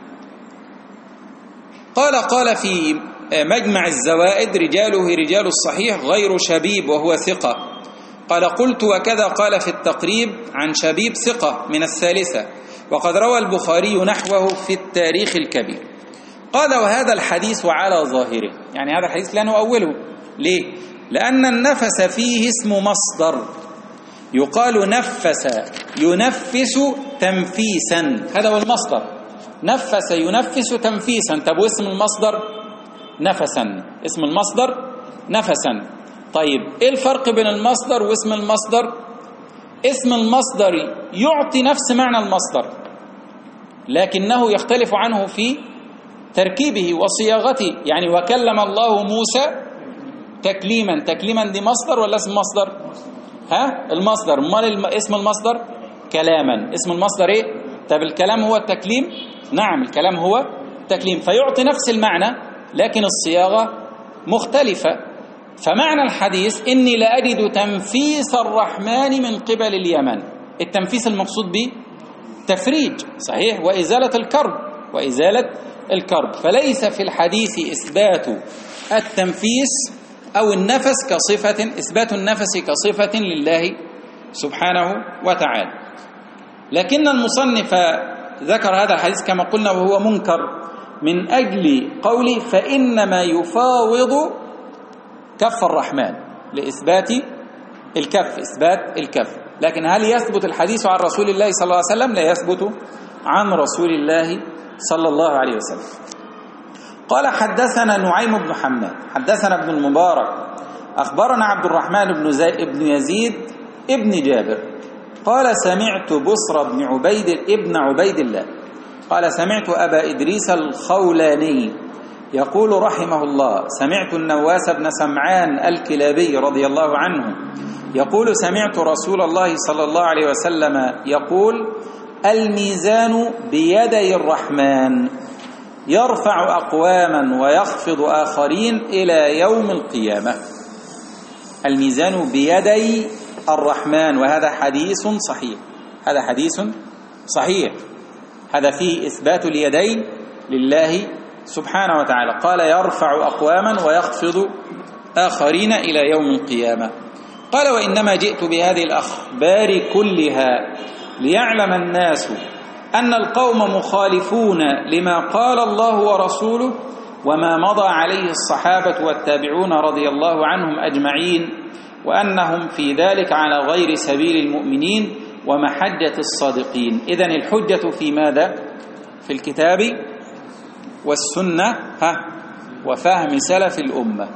قال قال في مجمع الزوائد رجاله رجال الصحيح غير شبيب وهو ثقة. قال قلت وكذا قال في التقريب عن شبيب ثقة من الثالثة. وقد روى البخاري نحوه في التاريخ الكبير. قال وهذا الحديث على ظاهره، يعني هذا الحديث لا نؤوله. ليه؟ لأن النفس فيه اسم مصدر، يقال نفس ينفس تنفيسا، هذا هو المصدر، نفس ينفس تنفيسا. طب واسم المصدر نفسا، اسم المصدر نفسا. طيب ايه الفرق بين المصدر واسم المصدر؟ اسم المصدر يعطي نفس معنى المصدر، لكنه يختلف عنه في تركيبه وصياغته. يعني وكلم الله موسى تكليما، تكليما دي مصدر ولا اسم مصدر؟ ها المصدر. امال اسم المصدر كلاما، اسم المصدر ايه؟ طب الكلام هو التكليم؟ نعم الكلام هو التكليم، فيعطي نفس المعنى لكن الصياغة مختلفة. فمعنى الحديث إني لأجد تنفيس الرحمن من قبل اليمن، التنفيس المقصود به تفريج صحيح وإزالة الكرب، وإزالة الكرب. فليس في الحديث إثبات التنفيس أو النفس كصفة، إثبات النفس كصفة لله سبحانه وتعالى. لكن المصنف ذكر هذا الحديث كما قلنا وهو منكر من أجل قوله فإنما يفاوض كف الرحمن، لإثبات الكف، إثبات الكف. لكن هل يثبت الحديث عن رسول الله صلى الله عليه وسلم؟ لا يثبت عن رسول الله صلى الله عليه وسلم. قال حدثنا نعيم بن حماد حدثنا ابن المبارك أخبرنا عبد الرحمن بن, بن يزيد ابن جابر قال سمعت بصر بن عبيد ابن عبيد الله قال سمعت أبا إدريس الخولاني يقول رحمه الله سمعت النواس بن سمعان الكلابي رضي الله عنه يقول سمعت رسول الله صلى الله عليه وسلم يقول الميزان بيدي الرحمن يرفع أقواما ويخفض آخرين إلى يوم القيامة. الميزان بيدي الرحمن، وهذا حديث صحيح، هذا حديث صحيح، هذا فيه إثبات اليدين لله سبحانه وتعالى. قال يرفع أقواما ويخفض آخرين إلى يوم القيامة. قال وإنما جئت بهذه الأخبار كلها ليعلم الناس أن القوم مخالفون لما قال الله ورسوله وما مضى عليه الصحابة والتابعون رضي الله عنهم أجمعين، وأنهم في ذلك على غير سبيل المؤمنين ومحجة الصادقين. إذن الحجة في ماذا؟ في الكتاب والسنة ها وفهم سلف الأمة.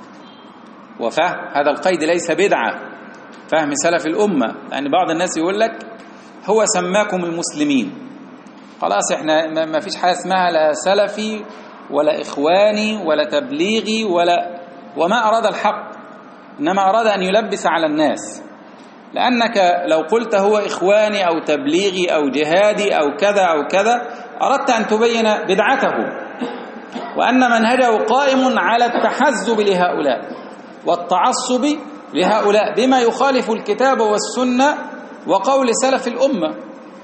وفهم هذا القيد ليس بدعة، فهم سلف الأمة، لأن يعني بعض الناس يقول لك هو سماكم المسلمين، خلاص احنا ما فيش حاجة اسمها لا سلفي ولا إخواني ولا تبليغي ولا، وما أراد الحق إنما أراد أن يلبس على الناس. لأنك لو قلت هو إخواني أو تبليغي أو جهادي أو كذا أو كذا أردت أن تبين بدعته، وأن منهجه قائم على التحزب لهؤلاء والتعصب لهؤلاء بما يخالف الكتاب والسنة وقول سلف الأمة.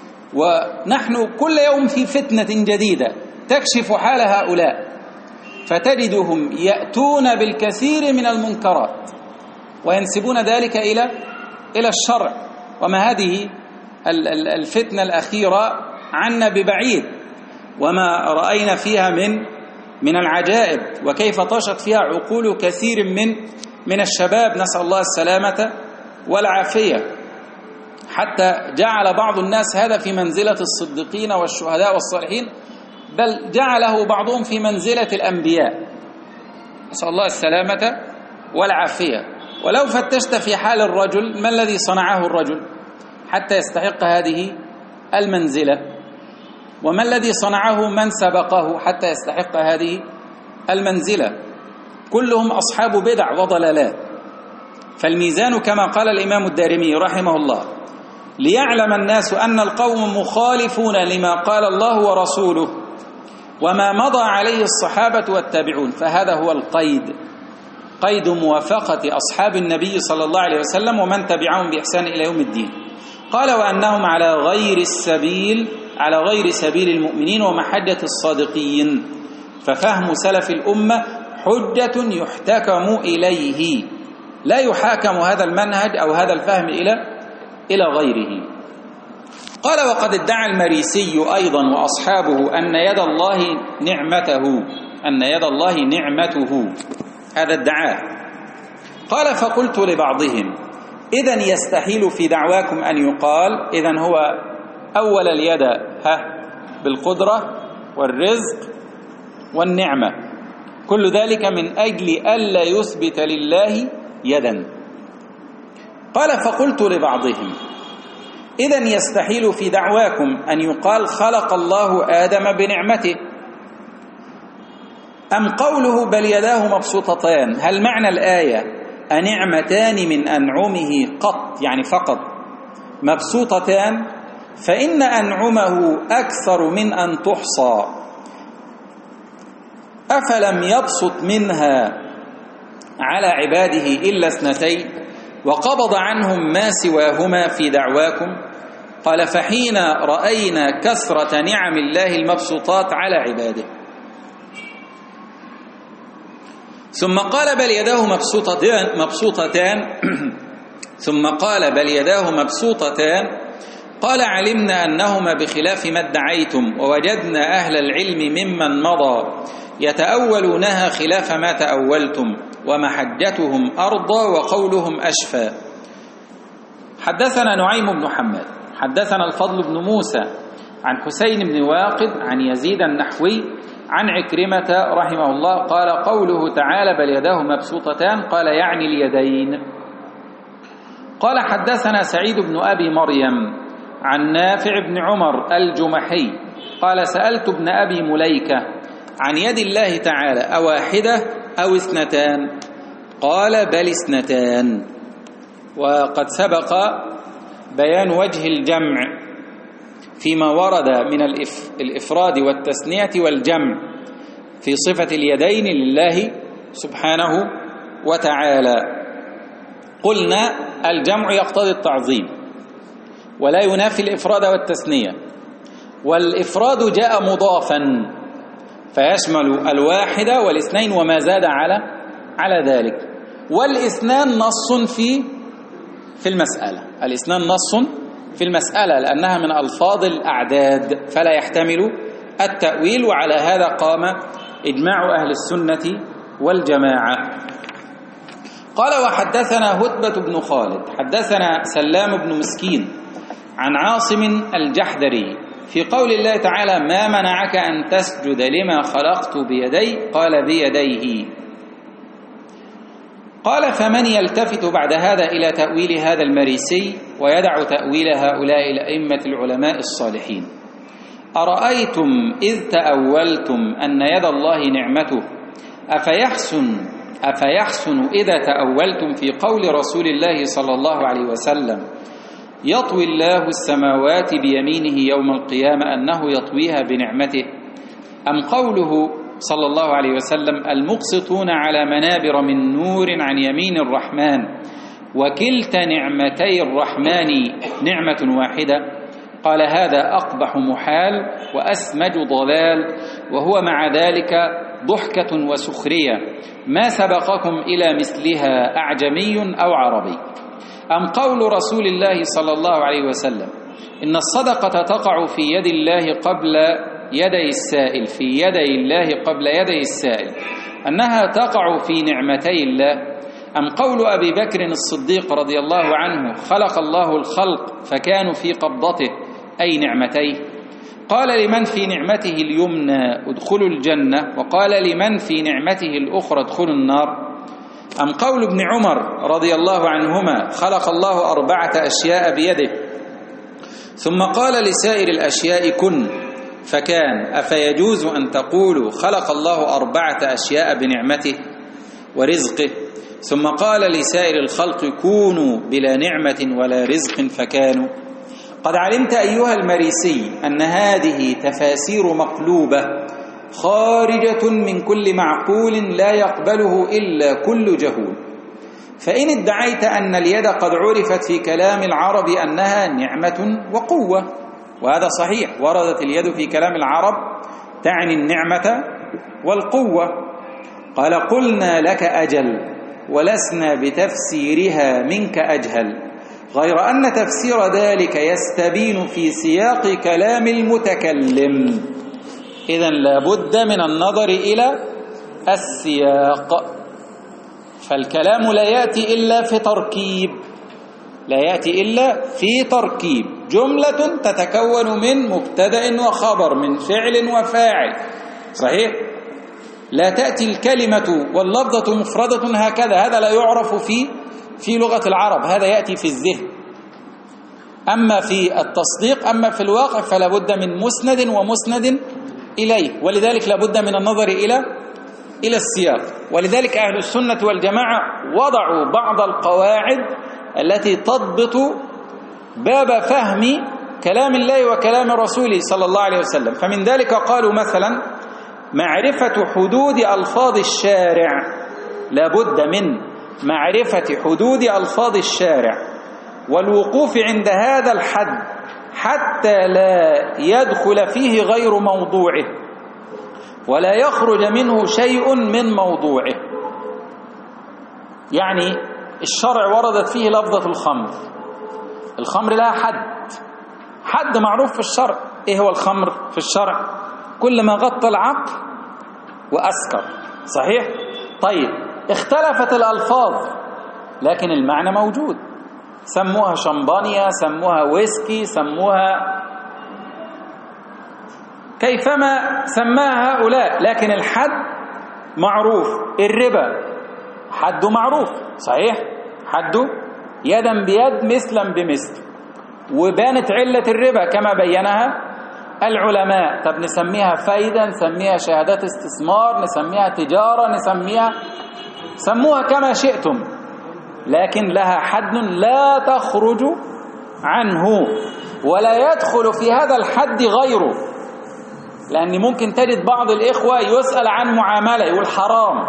ونحن كل يوم في فتنة جديدة تكشف حال هؤلاء، فتجدهم يأتون بالكثير من المنكرات وينسبون ذلك إلى إلى الشرع. وما هذه الفتنة الأخيرة عنا ببعيد، وما رأينا فيها من من العجائب، وكيف طاشت فيها عقول كثير من من الشباب، نسأل الله السلامة والعافية، حتى جعل بعض الناس هذا في منزلة الصديقين والشهداء والصالحين، بل جعله بعضهم في منزلة الأنبياء، نسأل الله السلامة والعافية. ولو فتشت في حال الرجل ما الذي صنعه الرجل حتى يستحق هذه المنزلة، وما الذي صنعه من سبقه حتى يستحق هذه المنزلة، كلهم أصحاب بدع وضلالات. فالميزان كما قال الإمام الدارمي رحمه الله ليعلم الناس أن القوم مخالفون لما قال الله ورسوله وما مضى عليه الصحابة والتابعون. فهذا هو القيد، قيد موافقة أصحاب النبي صلى الله عليه وسلم ومن تبعهم بإحسان إلى يوم الدين. قال وأنهم على غير السبيل على غير سبيل المؤمنين ومحجة الصادقين. ففهم سلف الأمة حجة يحتكم إليه، لا يحاكم هذا المنهج أو هذا الفهم إلى إلى غيره. قال: وقد ادعى المريسي أيضا وأصحابه أن يد الله نعمته أن يد الله نعمته هذا ادعاه. قال: فقلت لبعضهم: إذن يستحيل في دعواكم أن يقال إذن هو أول اليد ها بالقدرة والرزق والنعمة، كل ذلك من أجل ألا يثبت لله يدا. قال: فقلت لبعضهم: إذن يستحيل في دعواكم أن يقال خلق الله آدم بنعمته، أم قوله بل يداه مبسوطتان؟ هل معنى الآية أنعمتان من أنعمه قط يعني فقط مبسوطتان؟ فإن أنعمه أكثر من أن تحصى، أفلم يبسط منها على عباده إلا اثنتين وقبض عنهم ما سواهما في دعواكم؟ قال: فحين رأينا كثرة نعم الله المبسوطات على عباده. ثم قال: بل يداه مبسوطتان, مبسوطتان ثم قال: بل يداه مبسوطتان. قال: علمنا أنهما بخلاف ما ادعيتم، ووجدنا أهل العلم ممن مضى يتأولونها خلاف ما تأولتم، ومحجتهم أرضى وقولهم أشفى. حدثنا نعيم بن حماد حدثنا الفضل بن موسى عن حسين بن واقد عن يزيد النحوي عن عكرمة رحمه الله قال: قوله تعالى بل يداه مبسوطتان قال يعني اليدين. قال: حدثنا سعيد بن أبي مريم عن نافع بن عمر الجمحي قال: سألت ابن أبي مليكة عن يد الله تعالى أواحدة أو اثنتان؟ قال: بل اثنتان. وقد سبق بيان وجه الجمع فيما ورد من الإفراد والتثنية والجمع في صفة اليدين لله سبحانه وتعالى. قلنا الجمع يقتضي التعظيم ولا ينافي الإفراد والتثنية، والإفراد جاء مضافا فيشمل الواحدة والاثنين وما زاد على على ذلك، والاثنان نص في في المسألة الاثنان نص في المسألة لأنها من ألفاظ الأعداد فلا يحتمل التأويل، وعلى هذا قام إجماع أهل السنة والجماعة. قال: وحدثنا هتبة بن خالد حدثنا سلام بن مسكين عن عاصم الجحدري في قول الله تعالى ما منعك أن تسجد لما خلقت بيدي؟ قال: بيديه. قال: فمن يلتفت بعد هذا إلى تأويل هذا المريسي ويدع تأويل هؤلاء الأئمة العلماء الصالحين؟ أرأيتم إذ تأولتم أن يد الله نعمته أفيحسن أفيحسن إذا تأولتم في قول رسول الله صلى الله عليه وسلم يطوي الله السماوات بيمينه يوم القيامة أنه يطويها بنعمته، أم قوله صلى الله عليه وسلم المقسطون على منابر من نور عن يمين الرحمن وكلتا نعمتي الرحمن نعمة واحدة؟ قال: هذا أقبح محال وأسمج ضلال، وهو مع ذلك ضحكة وسخرية ما سبقكم إلى مثلها أعجمي أو عربي. أم قول رسول الله صلى الله عليه وسلم إن الصدقة تقع في يد الله قبل يدي السائل في يدي الله قبل يدي السائل أنها تقع في نعمتي الله؟ أم قول أبي بكر الصديق رضي الله عنه خلق الله الخلق فكانوا في قبضته أي نعمتيه؟ قال: لمن في نعمته اليمنى ادخلوا الجنة، وقال: لمن في نعمته الأخرى ادخلوا النار. أم قول ابن عمر رضي الله عنهما خلق الله أربعة أشياء بيده ثم قال لسائر الأشياء كن فكان، أفيجوز أن تقولوا خلق الله أربعة أشياء بنعمته ورزقه ثم قال لسائر الخلق كونوا بلا نعمة ولا رزق فكانوا؟ قد علمت أيها المريسي أن هذه تفاسير مقلوبة خارجة من كل معقول لا يقبله إلا كل جهول، فإن ادعيت أن اليد قد عرفت في كلام العرب أنها نعمة وقوة، وهذا صحيح، وردت اليد في كلام العرب تعني النعمة والقوة. قال: قلنا لك أجل ولسنا بتفسيرها منك أجهل، غير أن تفسير ذلك يستبين في سياق كلام المتكلم. إذن لابد من النظر إلى السياق، فالكلام لا يأتي إلا في تركيب، لا يأتي إلا في تركيب، جملة تتكون من مبتدأ وخبر، من فعل وفاعل، صحيح؟ لا تأتي الكلمة واللفظة مفردة هكذا، هذا لا يعرف في في لغة العرب، هذا يأتي في الذهن. أما في التصديق، أما في الواقع فلا بد من مسند ومسند إليه، ولذلك لا بد من النظر إلى إلى السياق. ولذلك أهل السنة والجماعة وضعوا بعض القواعد التي تضبط باب فهم كلام الله وكلام رسوله صلى الله عليه وسلم. فمن ذلك قالوا مثلا: معرفة حدود ألفاظ الشارع، لا بد من معرفة حدود ألفاظ الشارع والوقوف عند هذا الحد حتى لا يدخل فيه غير موضوعه ولا يخرج منه شيء من موضوعه. يعني الشرع وردت فيه لفظة الخمر، الخمر لها حد، حد معروف في الشرع. ايه هو الخمر في الشرع؟ كل ما غطى العقل وأسكر، صحيح؟ طيب، اختلفت الألفاظ لكن المعنى موجود، سموها شمبانيا، سموها ويسكي، سموها كيفما سماها هؤلاء، لكن الحد معروف. الربا حده معروف، صحيح؟ حده يدا بيد مثلا بمثل، وبانت علة الربا كما بينها العلماء. طب نسميها فايدة، نسميها شهادات استثمار، نسميها تجارة، نسميها سموها كما شئتم، لكن لها حد لا تخرج عنه ولا يدخل في هذا الحد غيره. لأن ممكن تجد بعض الإخوة يسأل عن معاملة يقول حرام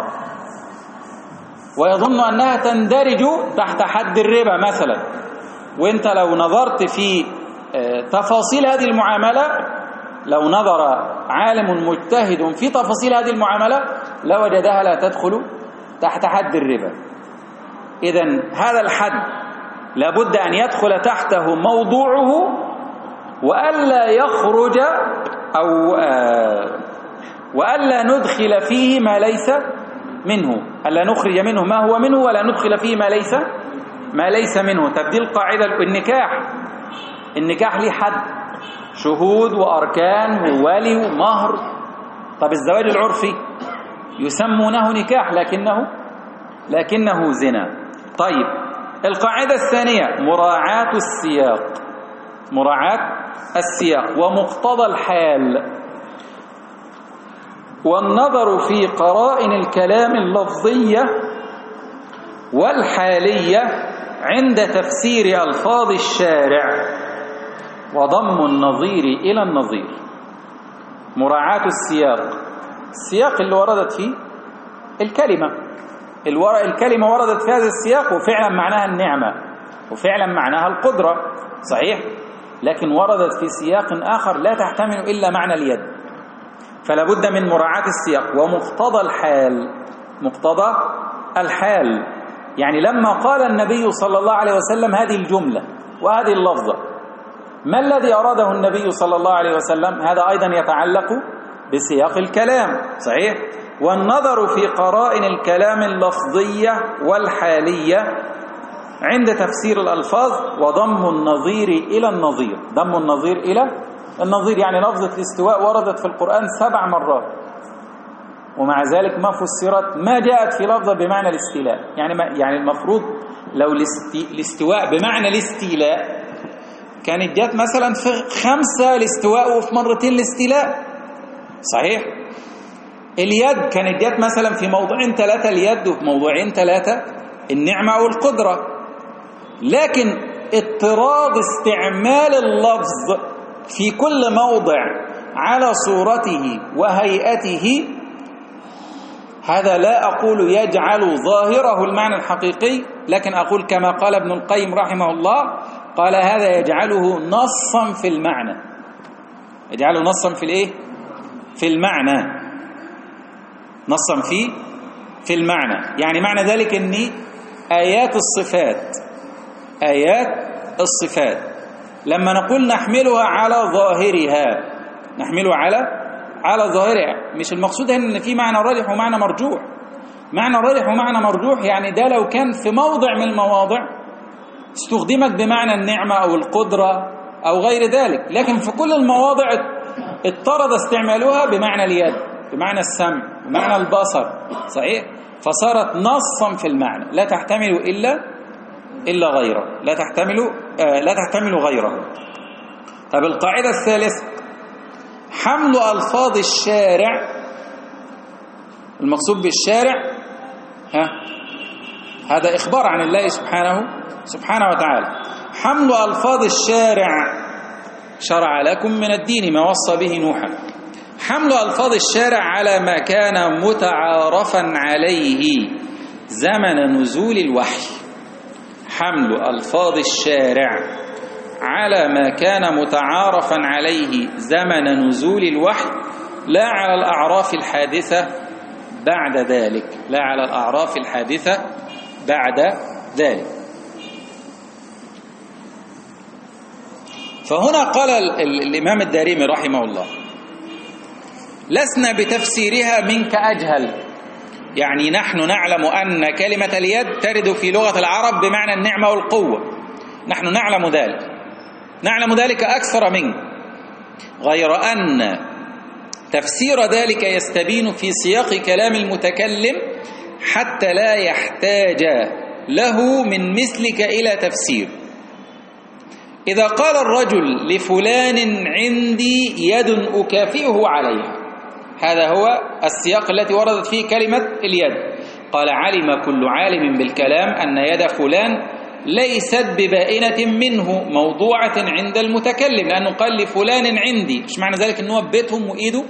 ويظن أنها تندرج تحت حد الربا مثلا، وانت لو نظرت في تفاصيل هذه المعاملة، لو نظر عالم مجتهد في تفاصيل هذه المعاملة لوجدها لا تدخل تحت حد الربا. إذن هذا الحد لابد أن يدخل تحته موضوعه وألا يخرج أو آه وألا ندخل فيه ما ليس منه، ألا نخرج منه ما هو منه ولا ندخل فيه ما ليس ما ليس منه. تبديل قاعدة النكاح، النكاح له حد، شهود وأركان وولي ومهر. طب الزواج العرفي يسمونه نكاح لكنه لكنه زنا. طيب، القاعدة الثانية مراعاة السياق، مراعاة السياق ومقتضى الحال، والنظر في قرائن الكلام اللفظية والحالية عند تفسير ألفاظ الشارع وضم النظير إلى النظير. مراعاة السياق، السياق اللي وردت فيه الكلمة، الكلمة وردت في هذا السياق وفعلا معناها النعمة وفعلا معناها القدرة، صحيح؟ لكن وردت في سياق آخر لا تحتمل إلا معنى اليد، فلا بد من مراعاة السياق ومقتضى الحال. مقتضى الحال يعني لما قال النبي صلى الله عليه وسلم هذه الجملة وهذه اللفظة، ما الذي أراده النبي صلى الله عليه وسلم؟ هذا أيضا يتعلق بسياق الكلام، صحيح؟ والنظر في قرائن الكلام اللفظية والحالية عند تفسير الألفاظ وضم النظير إلى النظير. ضم النظير إلى النظير يعني لفظة الاستواء وردت في القرآن سبع مرات، ومع ذلك ما فسرت، ما جاءت في لفظة بمعنى الاستيلاء. يعني ما يعني المفروض لو الاستواء بمعنى الاستيلاء كانت جاءت مثلا في خمسة الاستواء وفي مرتين الاستيلاء، صحيح؟ اليد كانت جاءت مثلا في موضوعين ثلاثة اليد وفي موضوعين ثلاثة النعمة أو القدرة. لكن اضطراد استعمال اللفظ في كل موضع على صورته وهيئته، هذا لا أقول يجعل ظاهره المعنى الحقيقي، لكن أقول كما قال ابن القيم رحمه الله، قال هذا يجعله نصا في المعنى، يجعله نصا في الايه؟ في المعنى، نصا في في المعنى. يعني معنى ذلك ان آيات الصفات، آيات الصفات لما نقول نحملها على ظاهرها، نحملها على على ظاهرها، مش المقصود هنا ان في معنى راجح ومعنى مرجوح. معنى راجح ومعنى مرجوح يعني ده لو كان في موضع من المواضع استخدمت بمعنى النعمة أو القدرة أو غير ذلك، لكن في كل المواضع اضطرد استعمالها بمعنى اليد، بمعنى السمع، بمعنى البصر، صحيح؟ فصارت نصا في المعنى لا تحتمل إلا إلا غيره، لا تحتمل آه لا تحتمل غيره. طب القاعدة الثالثة حمل ألفاظ الشارع، المقصود بالشارع ها هذا إخبار عن الله سبحانه سبحانه وتعالى. حمل ألفاظ الشارع شرع لكم من الدين ما وصى به نوحا، حمل ألفاظ الشارع على ما كان متعارفا عليه زمن نزول الوحي. حمل ألفاظ الشارع على ما كان متعارفا عليه زمن نزول الوحي لا على الأعراف الحادثة بعد ذلك، لا على الأعراف الحادثة بعد ذلك. فهنا قال الإمام الدارمي رحمه الله لسنا بتفسيرها منك أجهل، يعني نحن نعلم أن كلمة اليد ترد في لغة العرب بمعنى النعمة والقوة، نحن نعلم ذلك، نعلم ذلك أكثر منك، غير أن تفسير ذلك يستبين في سياق كلام المتكلم حتى لا يحتاج له من مثلك إلى تفسير. إذا قال الرجل لفلان عندي يد أكافئه عليها، هذا هو السياق التي وردت فيه كلمة اليد. قال علم كل عالم بالكلام أن يد فلان ليست ببائنة منه موضوعة عند المتكلم، لأنه قال لفلان عندي، مش معنى ذلك أنه بيتهم وإيده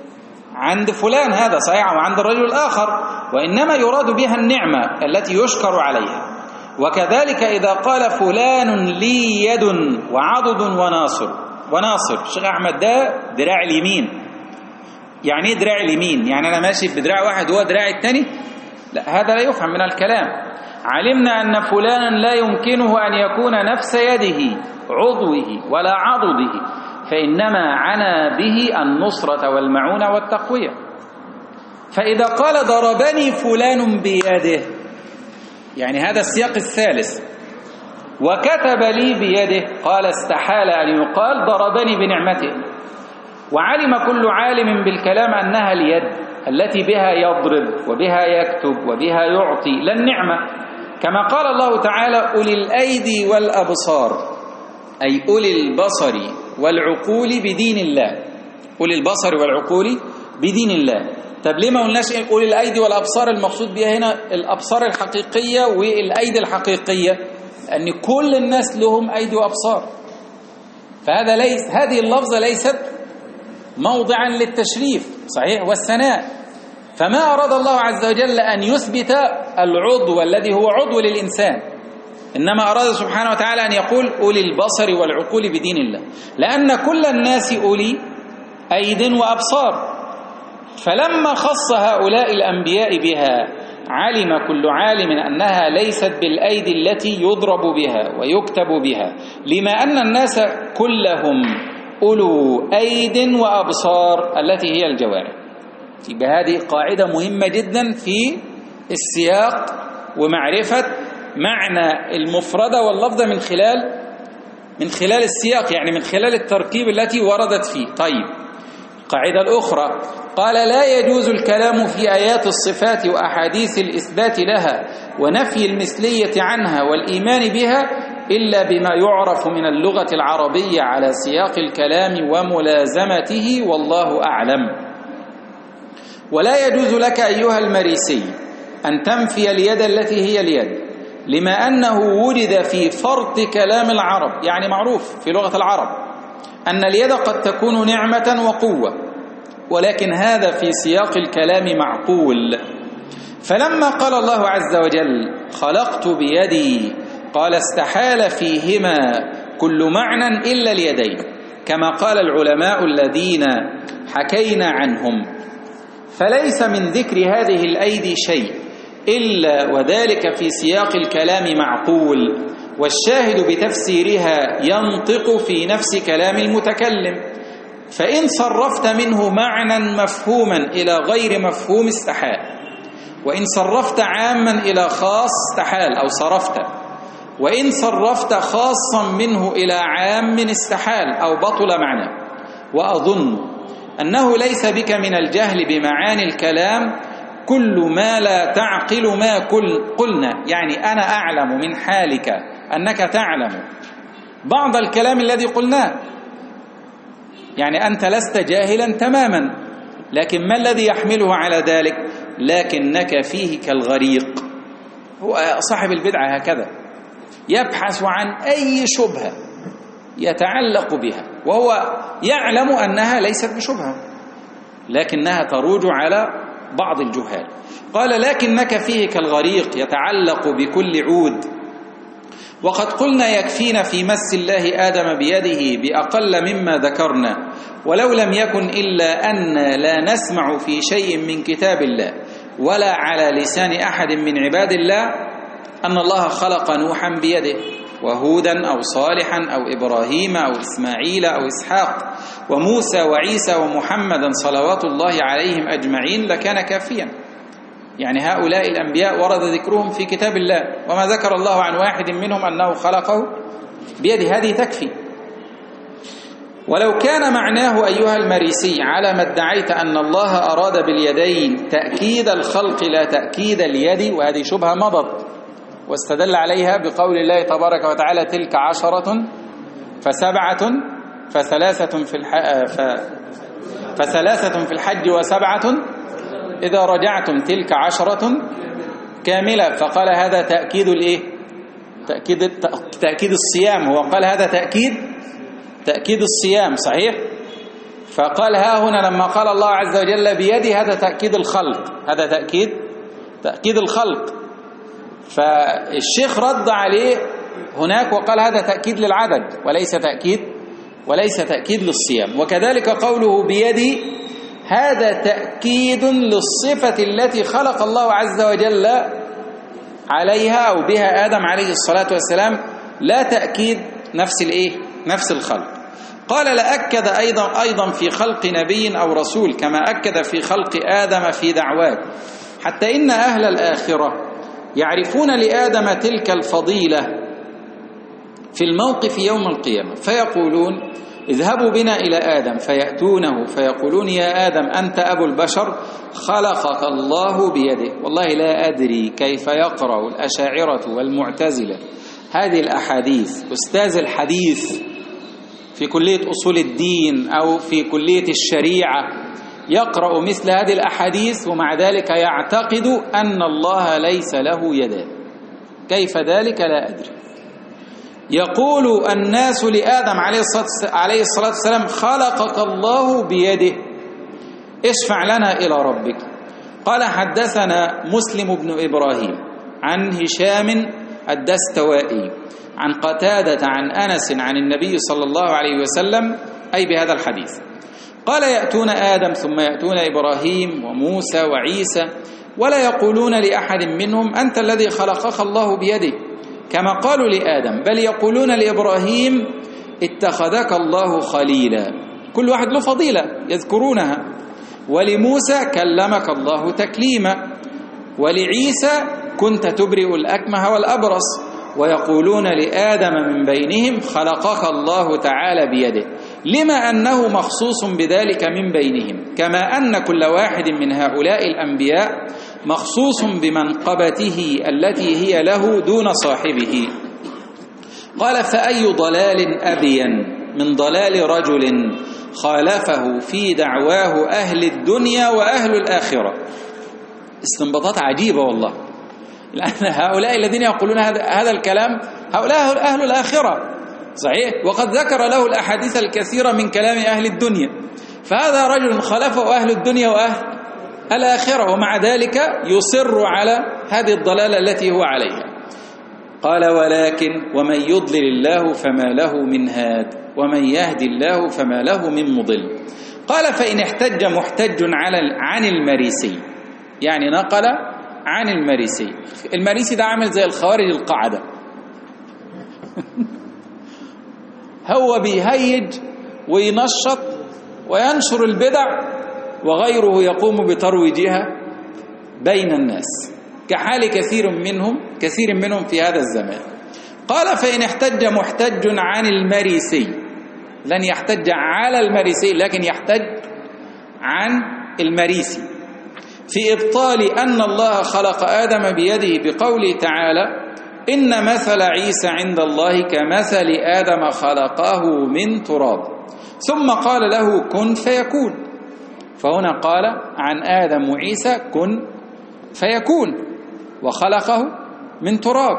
عند فلان، هذا صحيح، وعند الرجل الآخر، وإنما يراد بها النعمة التي يشكر عليها. وكذلك إذا قال فلان لي يد وعضد وناصر، وناصر الشيخ أحمد ده دراع اليمين، يعني ايه دراع اليمين؟ يعني أنا ماشي بدراع واحد هو دراع الثاني؟ لا، هذا لا يفهم من الكلام. علمنا أن فلانا لا يمكنه أن يكون نفس يده عضوه ولا عضده، فإنما عنا به النصرة والمعونة والتقوية. فإذا قال ضربني فلان بيده، يعني هذا السياق الثالث، وكتب لي بيده، قال استحال أن يقال ضربني بنعمته. وعلم كل عالم بالكلام أنها اليد التي بها يضرب وبها يكتب وبها يعطي لا النعمة، كما قال الله تعالى أولي الأيدي والأبصار، أي أولي البصر والعقول بدين الله، أولي البصر والعقول بدين الله. طب ليه ما قلناش أولي الأيدي والأبصار؟ المقصود بها هنا الأبصار الحقيقية والأيدي الحقيقية، لأن كل الناس لهم أيدي وأبصار، فهذا ليس، هذه اللفظة ليست موضعا للتشريف صحيح والثناء، فما أراد الله عز وجل أن يثبت العضو الذي هو عضو للإنسان، إنما أراد سبحانه وتعالى أن يقول أولي البصر والعقول بدين الله، لأن كل الناس أولي أيد وأبصار. فلما خص هؤلاء الأنبياء بها علم كل عالم أنها ليست بالأيدي التي يضرب بها ويكتب بها، لما أن الناس كلهم أولو أيد وأبصار التي هي الجوارح. يبقى هذه قاعدة مهمة جدا في السياق ومعرفة معنى المفردة واللفظة من خلال من خلال السياق، يعني من خلال التركيب التي وردت فيه. طيب، القاعدة الأخرى قال لا يجوز الكلام في آيات الصفات وأحاديث الإثبات لها ونفي المثلية عنها والإيمان بها إلا بما يعرف من اللغة العربية على سياق الكلام وملازمته، والله أعلم. ولا يجوز لك أيها المريسي أن تنفي اليد التي هي اليد، لما أنه وجد في فرط كلام العرب، يعني معروف في لغة العرب أن اليد قد تكون نعمة وقوة، ولكن هذا في سياق الكلام معقول. فلما قال الله عز وجل خلقت بيدي قال استحال فيهما كل معنى إلا اليدين، كما قال العلماء الذين حكينا عنهم، فليس من ذكر هذه الأيدي شيء إلا وذلك في سياق الكلام معقول، والشاهد بتفسيرها ينطق في نفس كلام المتكلم، فإن صرفت منه معنى مفهوما إلى غير مفهوم استحال، وإن صرفت عاما إلى خاص استحال أو صرفت، وإن صرفت خاصا منه إلى عام استحال أو بطل معناه. وأظن أنه ليس بك من الجهل بمعاني الكلام كل ما لا تعقل ما كل قلنا، يعني أنا أعلم من حالك أنك تعلم بعض الكلام الذي قلناه، يعني أنت لست جاهلا تماما، لكن ما الذي يحمله على ذلك؟ لكنك فيه كالغريق. هو صاحب البدعة هكذا يبحث عن أي شبهة يتعلق بها وهو يعلم أنها ليست بشبهة لكنها تروج على بعض الجهال. قال لكنك فيه كالغريق يتعلق بكل عود، وقد قلنا يكفينا في مس الله آدم بيده بأقل مما ذكرنا، ولو لم يكن إلا أن لا نسمع في شيء من كتاب الله ولا على لسان أحد من عباد الله أن الله خلق نوحا بيده وهودا أو صالحا أو إبراهيم أو إسماعيل أو إسحاق وموسى وعيسى ومحمدا صلوات الله عليهم أجمعين لكان كافيا. يعني هؤلاء الأنبياء ورد ذكرهم في كتاب الله، وما ذكر الله عن واحد منهم أنه خلقه بيده، هذه تكفي. ولو كان معناه أيها المريسي على ما ادعيت أن الله أراد باليدين تأكيد الخلق لا تأكيد اليد، وهذه شبهة مضت واستدل عليها بقول الله تبارك وتعالى تلك عشرة فسبعة فثلاثة في الح... ف... فثلاثة في الحج وسبعة إذا رجعتم تلك عشرة كاملة، فقال هذا تأكيد الإيه؟ تأكيد تأكيد الصيام، هو قال هذا تأكيد تأكيد الصيام صحيح. فقال ها هنا لما قال الله عز وجل بيدي هذا تأكيد الخلق، هذا تأكيد تأكيد الخلق. فالشيخ رد عليه هناك وقال هذا تأكيد للعدد وليس تأكيد وليس تأكيد للصيام. وكذلك قوله بيدي هذا تأكيد للصفة التي خلق الله عز وجل عليها أو بها آدم عليه الصلاة والسلام، لا تأكيد نفس الإيه؟ نفس الخلق. قال لأكد أيضا أيضا في خلق نبي أو رسول كما أكد في خلق آدم في دعوات، حتى إن أهل الآخرة يعرفون لآدم تلك الفضيلة في الموقف يوم القيامة، فيقولون اذهبوا بنا إلى آدم، فيأتونه فيقولون يا آدم أنت أبو البشر خلقك الله بيده. والله لا أدري كيف يقرأ الأشاعرة والمعتزلة هذه الأحاديث، أستاذ الحديث في كلية أصول الدين أو في كلية الشريعة يقرأ مثل هذه الأحاديث ومع ذلك يعتقد أن الله ليس له يدان. كيف ذلك؟ لا أدري. يقول الناس لآدم عليه الصلاة والسلام خلقك الله بيده اشفع لنا إلى ربك. قال حدثنا مسلم بن إبراهيم عن هشام الدستوائي عن قتادة عن أنس عن النبي صلى الله عليه وسلم أي بهذا الحديث. قال يأتون آدم ثم يأتون إبراهيم وموسى وعيسى ولا يقولون لأحد منهم أنت الذي خلقك الله بيده كما قالوا لآدم، بل يقولون لإبراهيم اتخذك الله خليلا، كل واحد له فضيلة يذكرونها، ولموسى كلمك الله تكليما، ولعيسى كنت تبرئ الأكمه والأبرص، ويقولون لآدم من بينهم خلقك الله تعالى بيده، لما أنه مخصوص بذلك من بينهم، كما أن كل واحد من هؤلاء الأنبياء مخصوص بمنقبته التي هي له دون صاحبه. قال فأي ضلال أبين من ضلال رجل خالفه في دعواه أهل الدنيا وأهل الآخرة. استنباطات عجيبة والله، لأن هؤلاء الذين يقولون هذا الكلام هؤلاء أهل الآخرة صحيح، وقد ذكر له الأحاديث الكثيرة من كلام أهل الدنيا، فهذا رجل خالفه أهل الدنيا وأهل الآخرة ومع ذلك يصر على هذه الضلالة التي هو عليها. قال ولكن ومن يضلل الله فما له من هاد ومن يهدي الله فما له من مضل. قال فإن احتج محتج على عن المريسي، يعني نقل عن المريسي. المريسي ده عامل زي الخوارج القاعدة، هو بيهيج وينشط وينشر البدع، وغيره يقوم بترويجها بين الناس، كحال كثير منهم كثير منهم في هذا الزمان. قال: فإن احتج محتج عن المريسي، لن يحتج على المريسي لكن يحتج عن المريسي في إبطال أن الله خلق آدم بيده بقوله تعالى: إن مثل عيسى عند الله كمثل آدم خلقه من تراب ثم قال له كن فيكون. فهنا قال عن آدم وعيسى كن فيكون، وخلقه من تراب،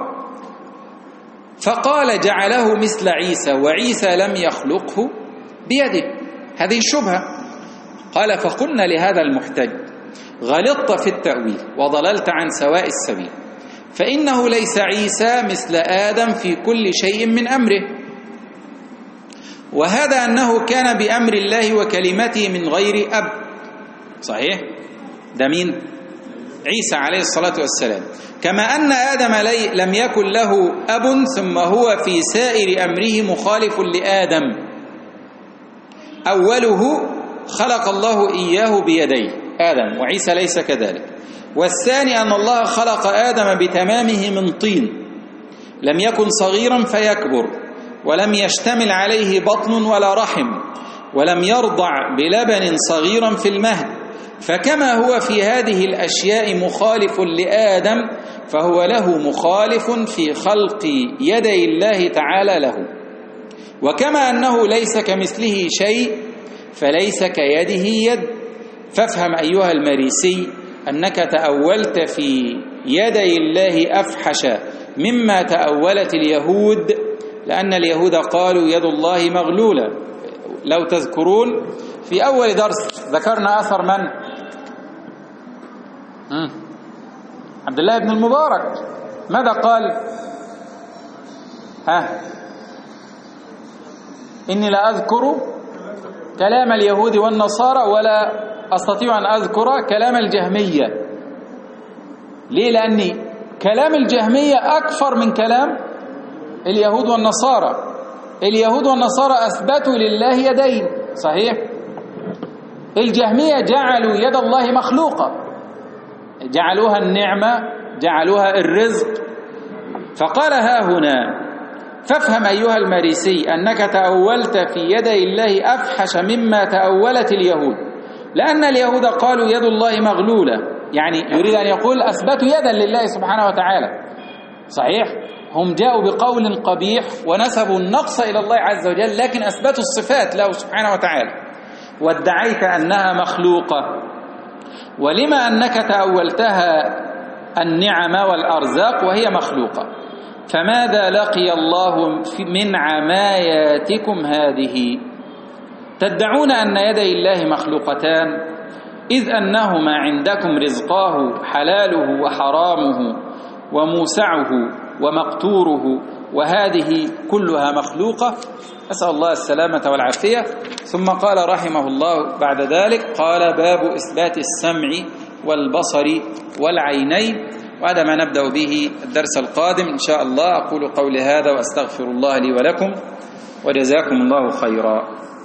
فقال جعله مثل عيسى وعيسى لم يخلقه بيده. هذه الشبهة. قال: فقلنا لهذا المحتج: غلطت في التأويل وضللت عن سواء السبيل، فإنه ليس عيسى مثل آدم في كل شيء من أمره، وهذا أنه كان بأمر الله وكلمته من غير أب. صحيح؟ ده مين؟ عيسى عليه الصلاة والسلام. كما أن آدم لم يكن له أب ثم هو في سائر أمره مخالف لآدم. أوله خلق الله إياه بيديه آدم، وعيسى ليس كذلك. والثاني أن الله خلق آدم بتمامه من طين، لم يكن صغيرا فيكبر، ولم يشتمل عليه بطن ولا رحم، ولم يرضع بلبن صغيرا في المهد. فكما هو في هذه الأشياء مخالف لآدم، فهو له مخالف في خلق يدي الله تعالى له. وكما أنه ليس كمثله شيء فليس كيده يد. فافهم أيها المريسي أنك تأولت في يدي الله أفحش مما تأولت اليهود، لأن اليهود قالوا يد الله مغلولة. لو تذكرون في أول درس ذكرنا أثر من؟ مم. عبد الله بن المبارك. ماذا قال؟ ها إني لا أذكر كلام اليهود والنصارى ولا أستطيع أن أذكر كلام الجهمية. ليه؟ لأني كلام الجهمية أكثر من كلام اليهود والنصارى. اليهود والنصارى أثبتوا لله يدين، صحيح؟ الجهمية جعلوا يد الله مخلوقة، جعلوها النعمة، جعلوها الرزق. فقال ها هنا: فافهم أيها المريسي أنك تأولت في يدي الله أفحش مما تأولت اليهود، لأن اليهود قالوا يد الله مغلولة، يعني يريد أن يقول أثبتوا يدا لله سبحانه وتعالى، صحيح؟ هم جاءوا بقول قبيح ونسبوا النقص إلى الله عز وجل، لكن أثبتوا الصفات له سبحانه وتعالى، وادعيت أنها مخلوقة. ولما أنك تأولتها النعم والأرزاق وهي مخلوقة، فماذا لقي الله من عماياتكم هذه؟ تدعون أن يدي الله مخلوقتان، إذ أنهما عندكم رزقاه حلاله وحرامه وموسعه ومقتوره، وهذه كلها مخلوقة. أسأل الله السلامة والعافية. ثم قال رحمه الله بعد ذلك: قال باب إثبات السمع والبصر والعينين. وهذا ما نبدأ به الدرس القادم إن شاء الله. أقول قولي هذا وأستغفر الله لي ولكم، وجزاكم الله خيرا.